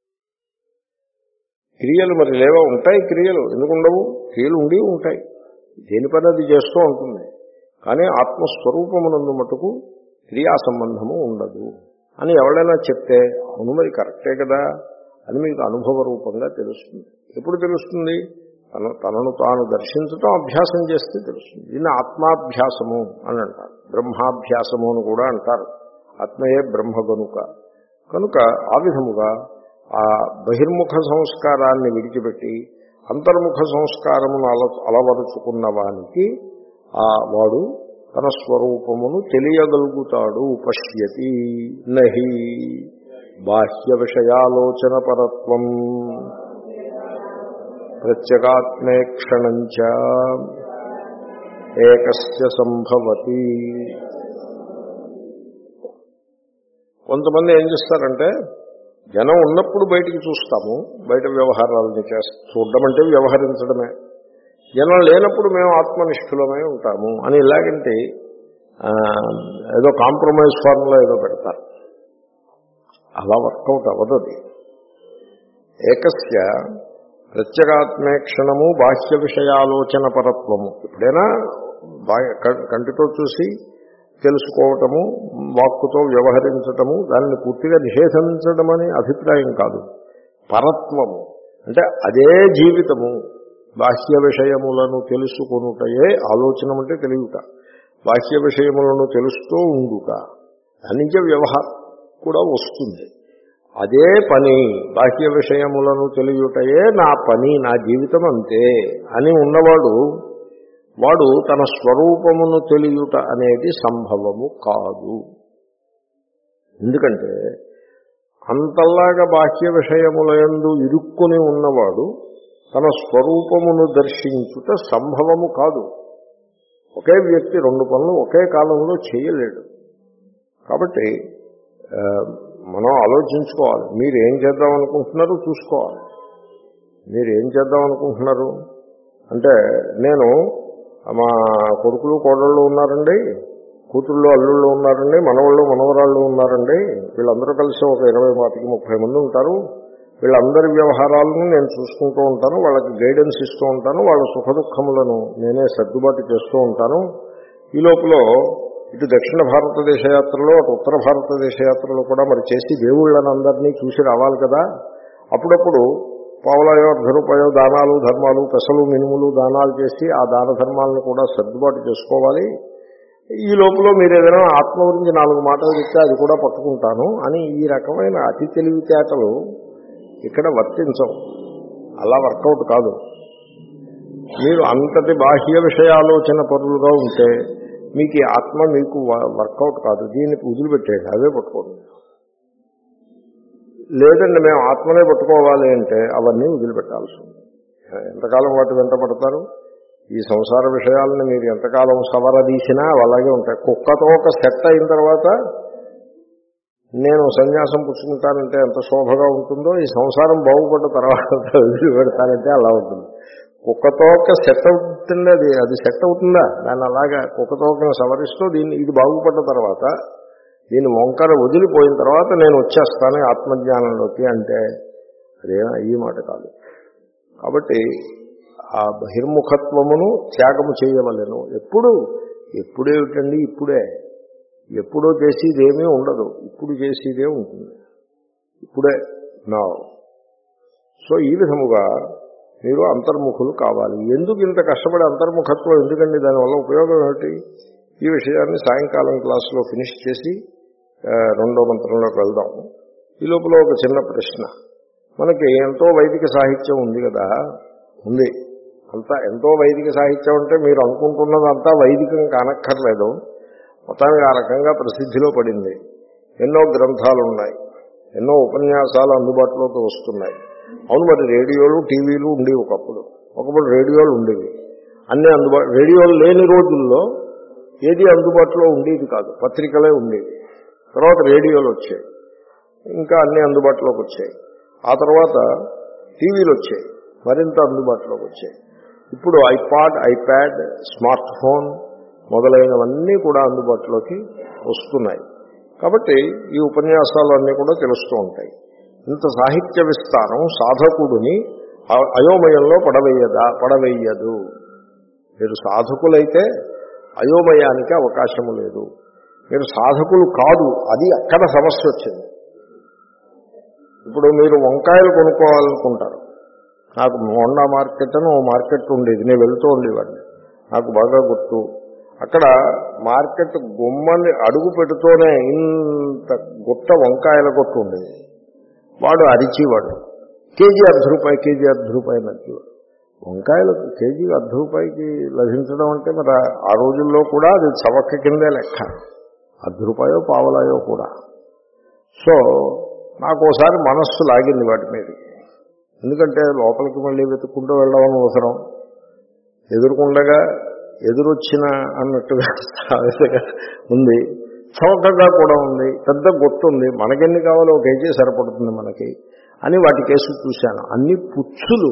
క్రియలు మరి లేవా? ఉంటాయి క్రియలు, ఎందుకుండవు? క్రియలు ఉండి ఉంటాయి, దేని పని అది చేస్తూ ఉంటుంది. కానీ ఆత్మస్వరూపమునందు మటుకు క్రియా సంబంధము ఉండదు అని ఎవరైనా చెప్తే, అవును మరి కరెక్టే కదా అని మీకు అనుభవ రూపంగా తెలుస్తుంది. ఎప్పుడు తెలుస్తుంది? తన తనను తాను దర్శించటం అభ్యాసం చేస్తే తెలుస్తుంది. దీన్ని ఆత్మాభ్యాసము అని అంటారు. బ్రహ్మాభ్యాసము అని కూడా అంటారు. ఆత్మయే బ్రహ్మ గనుక కనుక ఆ విధముగా ఆ బహిర్ముఖ సంస్కారాన్ని విడిచిపెట్టి అంతర్ముఖ సంస్కారమును అల అలవరుచుకున్న వానికి ఆ వాడు తన స్వరూపమును తెలియగలుగుతాడు. పశ్యతి నహి బాహ్య విషయాలోచన పరత్వం ప్రత్యేగాత్మేక్షణంచ ఏకస్య సంభవతి. కొంతమంది ఏం చేస్తారంటే, జనం ఉన్నప్పుడు బయటికి చూస్తాము, బయట వ్యవహారాలని చేస్తాం. చూడడం అంటే వ్యవహరించడమే. జనం లేనప్పుడు మేము ఆత్మనిష్ఠులమై ఉంటాము అని ఇలాగంటే ఏదో కాంప్రమైజ్ ఫార్ములా ఏదో పెడతారు. అలా వర్కౌట్ అవ్వదు. అది ఏకస్య ప్రత్యేగాత్మేక్షణము బాహ్య విషయాలోచన పరత్వము. ఎప్పుడైనా కంటితో చూసి తెలుసుకోవటము, వాక్కుతో వ్యవహరించటము, దానిని పూర్తిగా నిషేధించడం అనే అభిప్రాయం కాదు. పరత్వము అంటే అదే జీవితము. బాహ్య విషయములను తెలుసుకొనుటయే ఆలోచన అంటే తెలియట. బాహ్య విషయములను తెలుస్తూ ఉండుట, దాని నుంచే వ్యవహారం కూడా వస్తుంది. అదే పని, బాహ్య విషయములను తెలియటయే నా పని, నా జీవితం అంతే అని ఉన్నవాడు వాడు తన స్వరూపమును తెలియుట అనేది సంభవము కాదు. ఎందుకంటే అంతల్లాగా బాహ్య విషయములందు ఇరుక్కుని ఉన్నవాడు తన స్వరూపమును దర్శించుట సంభవము కాదు. ఒకే వ్యక్తి రెండు పనులు ఒకే కాలంలో చేయలేడు. కాబట్టి మనం ఆలోచించుకోవాలి. మీరు ఏం చేద్దామనుకుంటున్నారో చూసుకోవాలి. మీరు ఏం చేద్దాం అనుకుంటున్నారు అంటే, నేను మా కొడుకులు కోడళ్ళు ఉన్నారండి, కూతుళ్ళు అల్లుళ్ళు ఉన్నారండి, మనవాళ్ళు మనవరాళ్ళు ఉన్నారండి, వీళ్ళందరూ కలిసి ఒక ఇరవై పాతికి ముప్పై మంది ఉంటారు. వీళ్ళందరి వ్యవహారాలను నేను చూసుకుంటూ ఉంటాను, వాళ్ళకి గైడెన్స్ ఇస్తూ ఉంటాను, వాళ్ళ సుఖదుఖములను నేనే సర్దుబాటు చేస్తూ ఉంటాను. ఈ లోపల ఇటు దక్షిణ భారతదేశ యాత్రలో అటు ఉత్తర భారతదేశ యాత్రలో కూడా మరి చేసి దేవుళ్ళని అందరినీ చూసి రావాలి కదా. అప్పుడప్పుడు పావులాయో అర్ధ రూపాయో దానాలు ధర్మాలు పెసలు మినుములు దానాలు చేసి ఆ దాన ధర్మాలను కూడా సర్దుబాటు చేసుకోవాలి. ఈ లోపల మీరు ఏదైనా ఆత్మ గురించి నాలుగు మాటలు చెప్తే అది కూడా పట్టుకుంటాను అని ఈ రకమైన అతి తెలివితేటలు ఇక్కడ వర్తించవు. అలా వర్కౌట్ కాదు. మీరు అంతటి బాహ్య విషయాలోచన పరులుగా ఉంటే మీకు ఈ ఆత్మ మీకు వర్కౌట్ కాదు. దీన్ని వదిలిపెట్టేయండి, అవే పట్టుకోండి. లేదండి మేము ఆత్మనే పట్టుకోవాలి అంటే అవన్నీ వదిలిపెట్టాల్సి ఉంది. ఎంతకాలం వాటి వెంట పడతారు? ఈ సంసార విషయాలను మీరు ఎంతకాలం సవరదీసినా అలాగే ఉంటాయి. కుక్కతో ఒక సెట్ అయిన తర్వాత నేను సన్యాసం పుచ్చుకుంటానంటే ఎంత శోభగా ఉంటుందో, ఈ సంసారం బాగుపడ్డ తర్వాత వదిలిపెడతానంటే అలా ఉంటుంది. కుక్కతో ఒక సెట్ అవుతుంది, అది అది సెట్ అవుతుందా? దాన్ని అలాగా కుక్కతోకను సవరిస్తూ దీన్ని ఇది బాగుపడ్డ తర్వాత దీన్ని వంకర వదిలిపోయిన తర్వాత నేను వచ్చేస్తాను ఆత్మజ్ఞానంలోకి అంటే అదే ఈ మాట కాదు. కాబట్టి ఆ బహిర్ముఖత్వమును త్యాగము చేయవలెను. ఎప్పుడు ఎప్పుడేమిటండి? ఇప్పుడే. ఎప్పుడో చేసేదేమీ ఉండదు, ఇప్పుడు చేసేదే ఉంటుంది. ఇప్పుడే నా. సో ఈ విధముగా మీరు అంతర్ముఖులు కావాలి. ఎందుకు ఇంత కష్టపడి అంతర్ముఖత్వం ఎందుకండి? దానివల్ల ఉపయోగం ఏమిటి? ఈ విషయాన్ని సాయంకాలం క్లాసులో ఫినిష్ చేసి రెండో మంత్రంలోకి వెళ్దాం. ఈ లోపల ఒక చిన్న ప్రశ్న. మనకి ఎంతో వైదిక సాహిత్యం ఉంది కదా, ఉంది. అంతా ఎంతో వైదిక సాహిత్యం అంటే మీరు అనుకుంటున్నదంతా వైదికం కానక్కర్లేదు. మొత్తానికి ఆ రకంగా ప్రసిద్ధిలో పడింది. ఎన్నో గ్రంథాలు ఉన్నాయి, ఎన్నో ఉపన్యాసాలు అందుబాటులోకి వస్తున్నాయి. అవును, మరి రేడియోలు టీవీలు ఉండేవి ఒకప్పుడు. ఒకప్పుడు రేడియోలు ఉండేవి, అన్నీ అందుబాటు. రేడియోలు లేని రోజుల్లో ఏది అందుబాటులో ఉండేది కాదు, పత్రికలే ఉండేవి. తర్వాత రేడియోలు వచ్చాయి, ఇంకా అన్నీ అందుబాటులోకి వచ్చాయి. ఆ తర్వాత టీవీలు వచ్చాయి, మరింత అందుబాటులోకి వచ్చాయి. ఇప్పుడు ఐపాడ్, ఐప్యాడ్, స్మార్ట్ ఫోన్ మొదలైనవన్నీ కూడా అందుబాటులోకి వస్తున్నాయి. కాబట్టి ఈ ఉపన్యాసాలు అన్నీ కూడా తెలుస్తూ ఉంటాయి. ఇంత సాహిత్య విస్తారం సాధకుడిని అయోమయంలో పడవేయదా పడవేయదు. మీరు సాధకులైతే అయోమయానికి అవకాశము లేదు. మీరు సాధకులు కాదు, అది అక్కడ సమస్య వచ్చింది. ఇప్పుడు మీరు వంకాయలు కొనుక్కోవాలనుకుంటారు. నాకు మోండా మార్కెట్ అని ఓ మార్కెట్ ఉండేది, నేను వెళ్తూ ఉండేవాడిని, నాకు బాగా గుర్తు. అక్కడ మార్కెట్ గుమ్మని అడుగు పెడుతూనే ఇంత గుట్ట వంకాయల కొట్టు ఉండేది. వాడు అరిచేవాడు, కేజీ అర్ధ రూపాయి, కేజీ అర్ధ రూపాయి నచ్చేవాడు. వంకాయలు కేజీ అర్ధ రూపాయికి లభించడం అంటే మరి ఆ రోజుల్లో కూడా అది చవక్క కిందే లెక్క, అర్ధ రూపాయో పావలాయో కూడా. సో నాకు ఒకసారి మనస్సు లాగింది వాటి మీద. ఎందుకంటే లోపలికి మళ్ళీ వెతుక్కుంటూ వెళ్ళడం అవసరం, ఎదురుకుండగా ఎదురొచ్చిన అన్నట్టుగా ఉంది, చౌకగా కూడా ఉంది, పెద్ద గుర్తు ఉంది, మనకెన్ని కావాలో ఒక కేజీ సరిపడుతుంది మనకి అని వాటి కేసు చూశాను. అన్ని పుచ్చులు,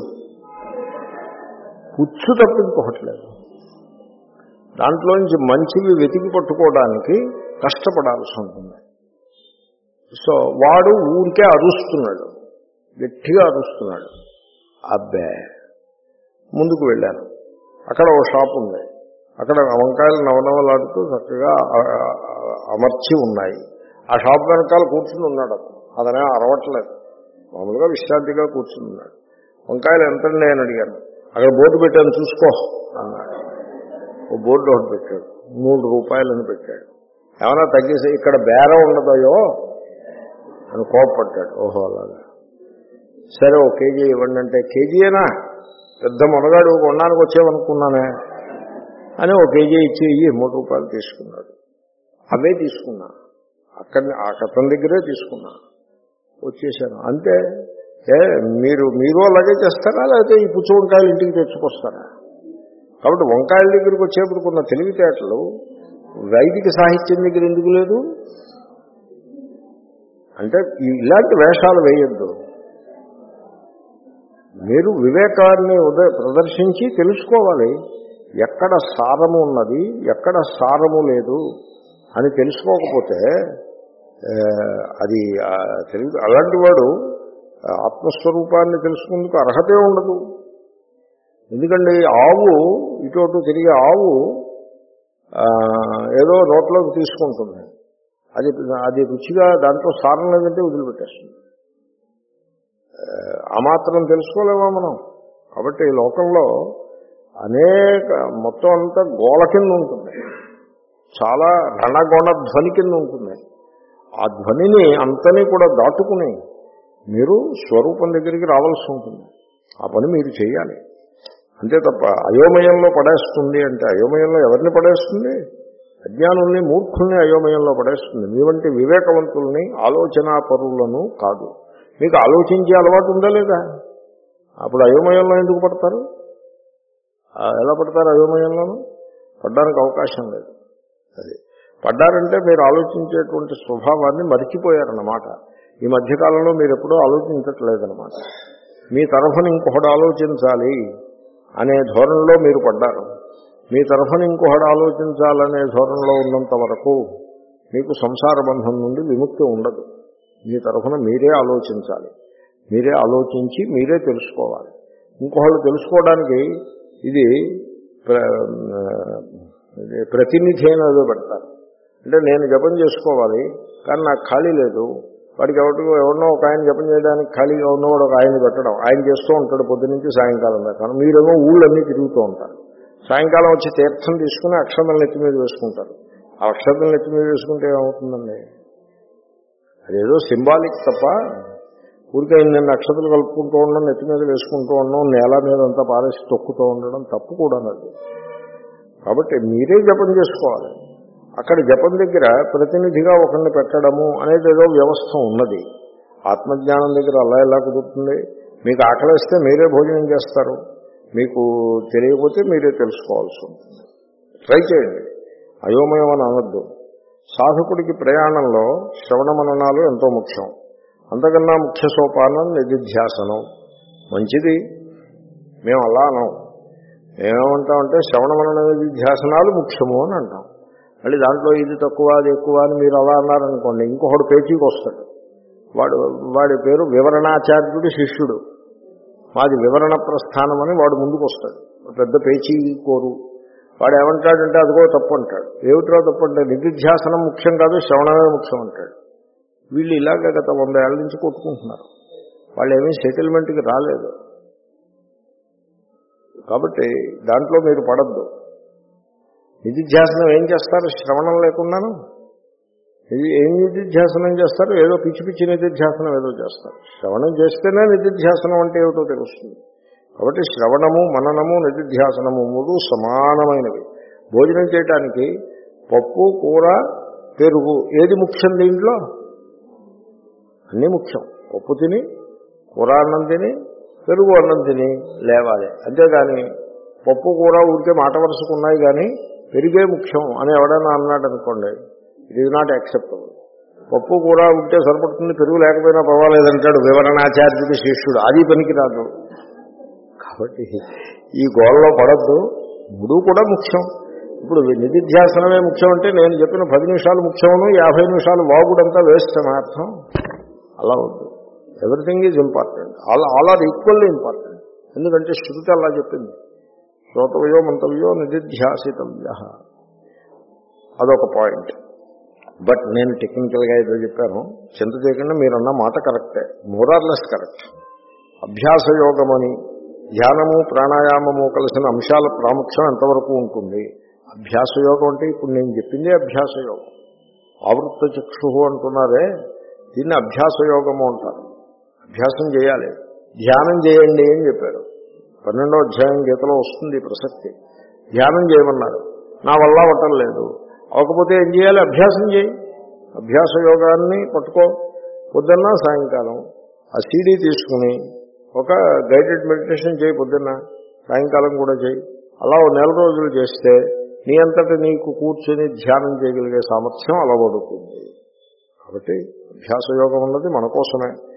పుచ్చు తప్పించుకోవట్లేదు. దాంట్లోంచి మంచివి వెతికి పట్టుకోవడానికి కష్టపడాల్సి ఉంటుంది. సో వాడు ఊరికే అరుస్తున్నాడు, గట్టిగా అరుస్తున్నాడు. అబ్బే, ముందుకు వెళ్ళాను. అక్కడ ఓ షాప్ ఉంది, అక్కడ వంకాయలు నవనవలాడుతూ చక్కగా అమర్చి ఉన్నాయి. ఆ షాప్ వెనకాల కూర్చుని ఉన్నాడు అతను. అతనే అరవట్లేదు, మామూలుగా విశ్రాంతిగా కూర్చుని ఉన్నాడు. వంకాయలు ఎంతండి అని అడిగాను. అక్కడ బోర్డు పెట్టాను చూసుకో అన్నాడు. ఓ బోర్డు ఒకటి పెట్టాడు, మూడు రూపాయలని పెట్టాడు. ఏమైనా తగ్గేసి ఇక్కడ బేరం ఉండదయో అని కోపపడ్డాడు. ఓహో అలాగా, సరే ఓ కేజీ ఇవ్వండి అంటే, కేజీయేనా, పెద్ద మునగాడు కొనడానికి వచ్చేవనుకున్నానే అని ఓ కేజీ ఇచ్చి ఇయ్యి మూడు రూపాయలు తీసుకున్నాడు. అవే తీసుకున్నా, అక్కడ ఆ కథం దగ్గరే తీసుకున్నా, వచ్చేసాను అంతే. ఏ మీరు మీరు అలాగే చేస్తారా, లేకపోతే ఈ పుచ్చు వంకాయలు ఇంటికి తెచ్చుకొస్తారా? కాబట్టి వంకాయల దగ్గరికి వచ్చేప్పుడు కొన్న తెలివితేటలు వైదిక సాహిత్యం దగ్గర ఎందుకు లేదు అంటే ఇలాంటి వేషాలు వేయద్దు. మీరు వివేకాన్ని ఉదయ ప్రదర్శించి తెలుసుకోవాలి. ఎక్కడ సారము ఉన్నది, ఎక్కడ సారము లేదు అని తెలుసుకోకపోతే అది తెలుగు అలాంటి వాడు ఆత్మస్వరూపాన్ని తెలుసుకుందుకు అర్హతే ఉండదు. ఎందుకంటే ఆవు ఇటు తిరిగే ఆవు ఏదో నోట్లోకి తీసుకుంటుంది, అది అది రుచిగా దాంట్లో సారం లేదంటే వదిలిపెట్టేస్తుంది. ఆ మాత్రం తెలుసుకోలేమా మనం? కాబట్టి ఈ లోకంలో అనేక మొత్తం అంతా గోళ కింద ఉంటుంది, చాలా రణగొణ ధ్వని కింద ఉంటుంది. ఆ ధ్వనిని అంతని కూడా దాటుకుని మీరు స్వరూపం దగ్గరికి రావాల్సి ఉంటుంది. ఆ పని మీరు చేయాలి అంతే తప్ప అయోమయంలో పడేస్తుంది అంటే అయోమయంలో ఎవరిని పడేస్తుంది? అజ్ఞానుల్ని, మూర్ఖుల్ని అయోమయంలో పడేస్తుంది. మీ వంటి వివేకవంతుల్ని, ఆలోచనా పరులను కాదు. మీకు ఆలోచించే అలవాటు ఉందా లేదా? అప్పుడు అయోమయంలో ఎందుకు పడతారు? ఎలా పడతారు అయోమయంలోనూ? పడ్డానికి అవకాశం లేదు. అది పడ్డారంటే మీరు ఆలోచించేటువంటి స్వభావాన్ని మరిచిపోయారన్నమాట. ఈ మధ్యకాలంలో మీరు ఎప్పుడూ ఆలోచించట్లేదన్నమాట. మీ తరఫున ఇంకొకటి ఆలోచించాలి అనే ధోరణిలో మీరు పడ్డారు. మీ తరఫున ఇంకొకటి ఆలోచించాలనే ధోరణిలో ఉన్నంత వరకు మీకు సంసార బంధం నుండి విముక్తి ఉండదు. మీ తరఫున మీరే ఆలోచించాలి, మీరే ఆలోచించి మీరే తెలుసుకోవాలి. ఇంకొకళ్ళు తెలుసుకోవడానికి ఇది ప్రతినిధి అయినదో పెడతారు. అంటే నేను జపం చేసుకోవాలి కానీ నాకు ఖాళీ లేదు, వాడికి ఎవరికో ఎవరినో ఒక ఆయన జపం చేయడానికి ఖాళీగా ఉన్నవాడు ఒక ఆయన పెట్టడం, ఆయన చేస్తూ ఉంటాడు పొద్దు నుంచి సాయంకాలం దాకా. మీరేమో ఊళ్ళన్నీ తిరుగుతూ ఉంటారు. సాయంకాలం వచ్చి తీర్థం తీసుకుని అక్షతలు నెత్తి మీద వేసుకుంటారు. ఆ అక్షతలు నెత్తి మీద వేసుకుంటే ఏమవుతుందండి? అదేదో సింబాలిక్ తప్ప ఊరికే నేను అక్షతలు కలుపుకుంటూ ఉండడం, నెత్తి మీద వేసుకుంటూ ఉండడం, నేల మీద అంతా పారేసి తొక్కుతూ ఉండడం తప్పు కూడా అది. కాబట్టి మీరే జపం చేసుకోవాలి. అక్కడ జపం దగ్గర ప్రతినిధిగా ఒకరిని పెట్టడము అనేది ఏదో వ్యవస్థ ఉన్నది. ఆత్మజ్ఞానం దగ్గర అలా ఎలా కుదురుతుంది? మీకు ఆకలిస్తే మీరే భోజనం చేస్తారు, మీకు తెలియకపోతే మీరే తెలుసుకోవాల్సి ఉంటుంది. ట్రై చేయండి, అయోమయం అని అనొద్దు. సాధకుడికి ప్రయాణంలో శ్రవణ మననాలు ఎంతో ముఖ్యం. అంతకన్నా ముఖ్య సోపానం నిధిధ్యాసనం. మంచిది, మేము అలా అనం. మేమేమంటామంటే శ్రవణ మనన నిధిధ్యాసనాలు ముఖ్యము అని అంటాం. మళ్ళీ దాంట్లో ఇది తక్కువ అది ఎక్కువ అని మీరు అలా అన్నారనుకోండి, ఇంకొకడు పేచీకి వస్తాడు. వాడు వాడి పేరు వివరణాచార్యుడి శిష్యుడు, మాది వివరణ ప్రస్థానం అని వాడు ముందుకు వస్తాడు. పెద్ద పేచీ కోరు. వాడు ఏమంటాడంటే అదిగో తప్పు అంటాడు. ఏమిట్రా తప్పు అంటే నిధిధ్యాసనం ముఖ్యం కాదు, శ్రవణమే ముఖ్యం అంటాడు. వీళ్ళు ఇలాగ గత వంద ఏళ్ళ నుంచి కొట్టుకుంటున్నారు. వాళ్ళు ఏమీ సెటిల్మెంట్కి రాలేదు. కాబట్టి దాంట్లో మీరు పడద్దు. నిధిధ్యాసనం ఏం చేస్తారు? శ్రవణం లేకున్నాను ఇది ఏం నిధిధ్యాసనం చేస్తారు? ఏదో పిచ్చి పిచ్చి నిధిధ్యాసనం ఏదో చేస్తారు. శ్రవణం చేస్తేనే నిధిధ్యాసనం అంటే ఏమిటో తెలుస్తుంది. కాబట్టి శ్రవణము, మననము, నిధిధ్యాసనము మూడు సమానమైనవి. భోజనం చేయటానికి పప్పు, కూర, పెరుగు ఏది ముఖ్యం? దీంట్లో అన్నీ ముఖ్యం. పప్పు తిని, కూర అన్నం తిని, పెరుగు అన్నం తిని లేవాలి. అంతేగాని పప్పు కూర ఊరికే మాట వరుసకు ఉన్నాయి కానీ పెరిగే ముఖ్యం అని ఎవడైనా అన్నాడు అనుకోండి, ఇట్ ఈజ్ నాట్ యాక్సెప్టబుల్. పప్పు కూర ఉంటే సరిపడుతుంది, పెరుగు లేకపోయినా పర్వాలేదంటాడు వివరణాచార్యుడి శిష్యుడు. అది పనికిరాదు. కాబట్టి ఈ గోళ్ళలో పడద్దు. మూడు కూడా ముఖ్యం. ఇప్పుడు నిధిధ్యాసనమే ముఖ్యం అంటే నేను చెప్పిన పది నిమిషాలు ముఖ్యమును యాభై నిమిషాలు వాగుడంతా వేస్ట్ అని అర్థం. అలా వద్దు. Everything is important. All all are equally important. ఎందుకంటే శృతి అలా చెప్పింది, శ్రోతవ్యో మంతవ్యో నిధిధ్యాసితవ్య. అదొక పాయింట్. బట్ నేను టెక్నికల్గా ఏదో చెప్పాను, చింత చేయకుండా మీరన్న మాట కరెక్టే, మోరార్లెస్ కరెక్ట్. అభ్యాసయోగమని ధ్యానము ప్రాణాయామము కలిసిన అంశాల ప్రాముఖ్యం ఎంతవరకు ఉంటుంది? అభ్యాసయోగం అంటే ఇప్పుడు నేను చెప్పిందే అభ్యాసయోగం. ఆవృత్త చక్షు అంటున్నారే, దీన్ని అభ్యాసయోగము అంటారు. అభ్యాసం చేయాలి. ధ్యానం చేయండి అని చెప్పారు. పన్నెండో అధ్యాయం గీతలో వస్తుంది ప్రసక్తి. ధ్యానం చేయమన్నారు. నా వల్ల అవటం లేదు. అవకపోతే ఏం చేయాలి? అభ్యాసం చేయి. అభ్యాస యోగాన్ని పట్టుకో. పొద్దున్న సాయంకాలం ఆ సీడీ తీసుకుని ఒక గైడెడ్ మెడిటేషన్ చేయి. పొద్దున్న సాయంకాలం కూడా చేయి. అలా నెల రోజులు చేస్తే నీ అంతటా నీకు కూర్చొని ధ్యానం చేయగలిగే సామర్థ్యం అలవడుతుంది. కాబట్టి అభ్యాస యోగం ఉన్నది మన కోసమే.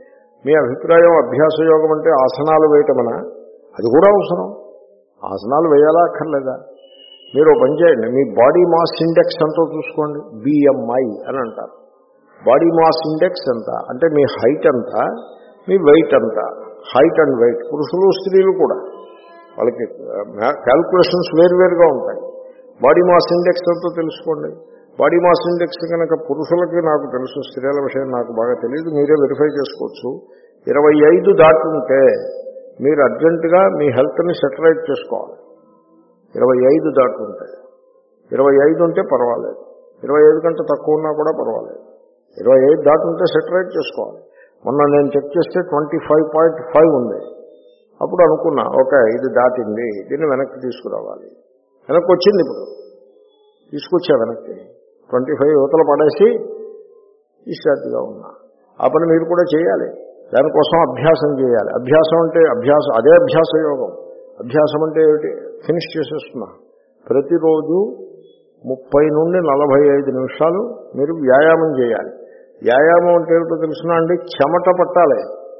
మీ అభిప్రాయం అభ్యాస యోగం అంటే ఆసనాలు వేయటమనా? అది కూడా అవసరం. ఆసనాలు వేయాలా అక్కర్లేదా? మీరు పని చేయండి, మీ బాడీ మాస్ ఇండెక్స్ ఎంతో చూసుకోండి. బిఎంఐ అని అంటారు. బాడీ మాస్ ఇండెక్స్ ఎంత అంటే మీ హైట్ ఎంత, మీ వెయిట్ ఎంత. హైట్ అండ్ వెయిట్ పురుషులు స్త్రీలు కూడా వాళ్ళకి క్యాల్కులేషన్స్ వేరువేరుగా ఉంటాయి. బాడీ మాస్ ఇండెక్స్ ఎంతో తెలుసుకోండి. బాడీ మాస్ ఇండెక్స్ కనుక పురుషులకి నాకు తెలుసు, స్త్రీల విషయం నాకు బాగా తెలియదు, మీరే వెరిఫై చేసుకోవచ్చు. ఇరవై ఐదు దాటుంటే మీరు అర్జెంటుగా మీ హెల్త్ని సెటరైట్ చేసుకోవాలి. ఇరవై ఐదు దాటుంటే, ఇరవై ఐదు ఉంటే పర్వాలేదు, ఇరవై ఐదు కంటే తక్కువ ఉన్నా కూడా పర్వాలేదు. ఇరవై ఐదు దాటుంటే సెటరైట్ చేసుకోవాలి. మొన్న నేను చెక్ చేస్తే ట్వంటీ ఫైవ్ పాయింట్ ఫైవ్ ఉంది. అప్పుడు అనుకున్నా ఓకే ఇది దాటింది, దీన్ని వెనక్కి తీసుకురావాలి. వెనక్కి వచ్చింది, ఇప్పుడు తీసుకొచ్చా వెనక్కి. ట్వంటీ ఫైవ్ యువతల పడేసి విశ్రాంతిగా ఉన్నా. ఆ పని మీరు కూడా చేయాలి. దానికోసం అభ్యాసం చేయాలి. అభ్యాసం అంటే అభ్యాసం అదే అభ్యాస యోగం. అభ్యాసం అంటే ఏమిటి? ఫినిష్ చేసేస్తున్నా. ప్రతిరోజు ముప్పై నుండి నలభై ఐదు నిమిషాలు మీరు వ్యాయామం చేయాలి. వ్యాయామం అంటే ఏమిటో తెలుసునా అండి? చెమట పట్టాలి.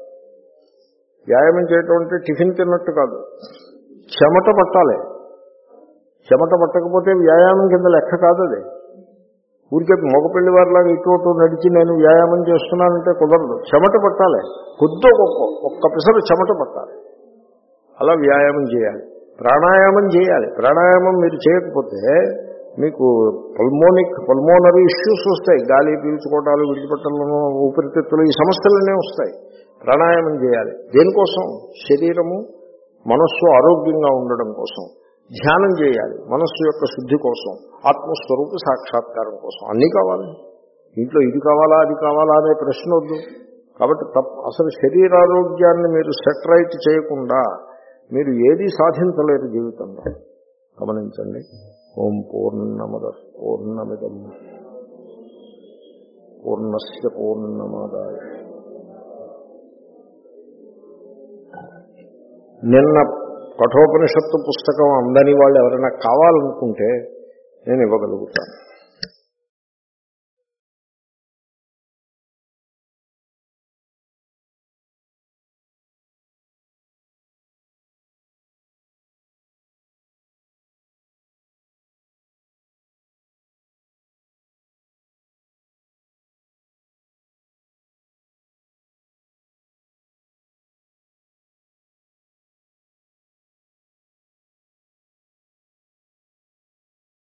వ్యాయామం చేయటం అంటే టిఫిన్ తిన్నట్టు కాదు, చెమట పట్టాలి. చెమట పట్టకపోతే వ్యాయామం కింద లెక్క కాదు. అది ఊరికే మగపిల్లి వారిలాగా ఇటు నడిచి నేను వ్యాయామం చేస్తున్నానంటే కుదరదు. చెమట పట్టాలి, కొద్దో గొప్ప ఒక్క పిసరు చెమట పట్టాలి. అలా వ్యాయామం చేయాలి. ప్రాణాయామం చేయాలి. ప్రాణాయామం మీరు చేయకపోతే మీకు పల్మోనిక్ పల్మోనరీ ఇష్యూస్ వస్తాయి. గాలి పీల్చుకోవటాలు, విడిచిపెట్టలను, ఊపిరితిత్తులు, ఈ సమస్యలనే వస్తాయి. ప్రాణాయామం చేయాలి. దేనికోసం? శరీరము మనస్సు ఆరోగ్యంగా ఉండడం కోసం. ధ్యానం చేయాలి మనస్సు యొక్క శుద్ధి కోసం, ఆత్మస్వరూప సాక్షాత్కారం కోసం. అన్నీ కావాలి. ఇంట్లో ఇది కావాలా అది కావాలా అనే ప్రశ్న వద్దు. కాబట్టి తప్ప అసలు శరీరారోగ్యాన్ని మీరు సెట్ రైట్ చేయకుండా మీరు ఏదీ సాధించలేరు జీవితంలో. గమనించండి. ఓం పూర్ణమద పూర్ణమిదం పూర్ణస్య పూర్ణమాదాయ. నిన్న కఠోపనిషత్తు పుస్తకం అందని వాళ్ళు ఎవరైనా కావాలనుకుంటే నేను ఇవ్వగలుగుతాను.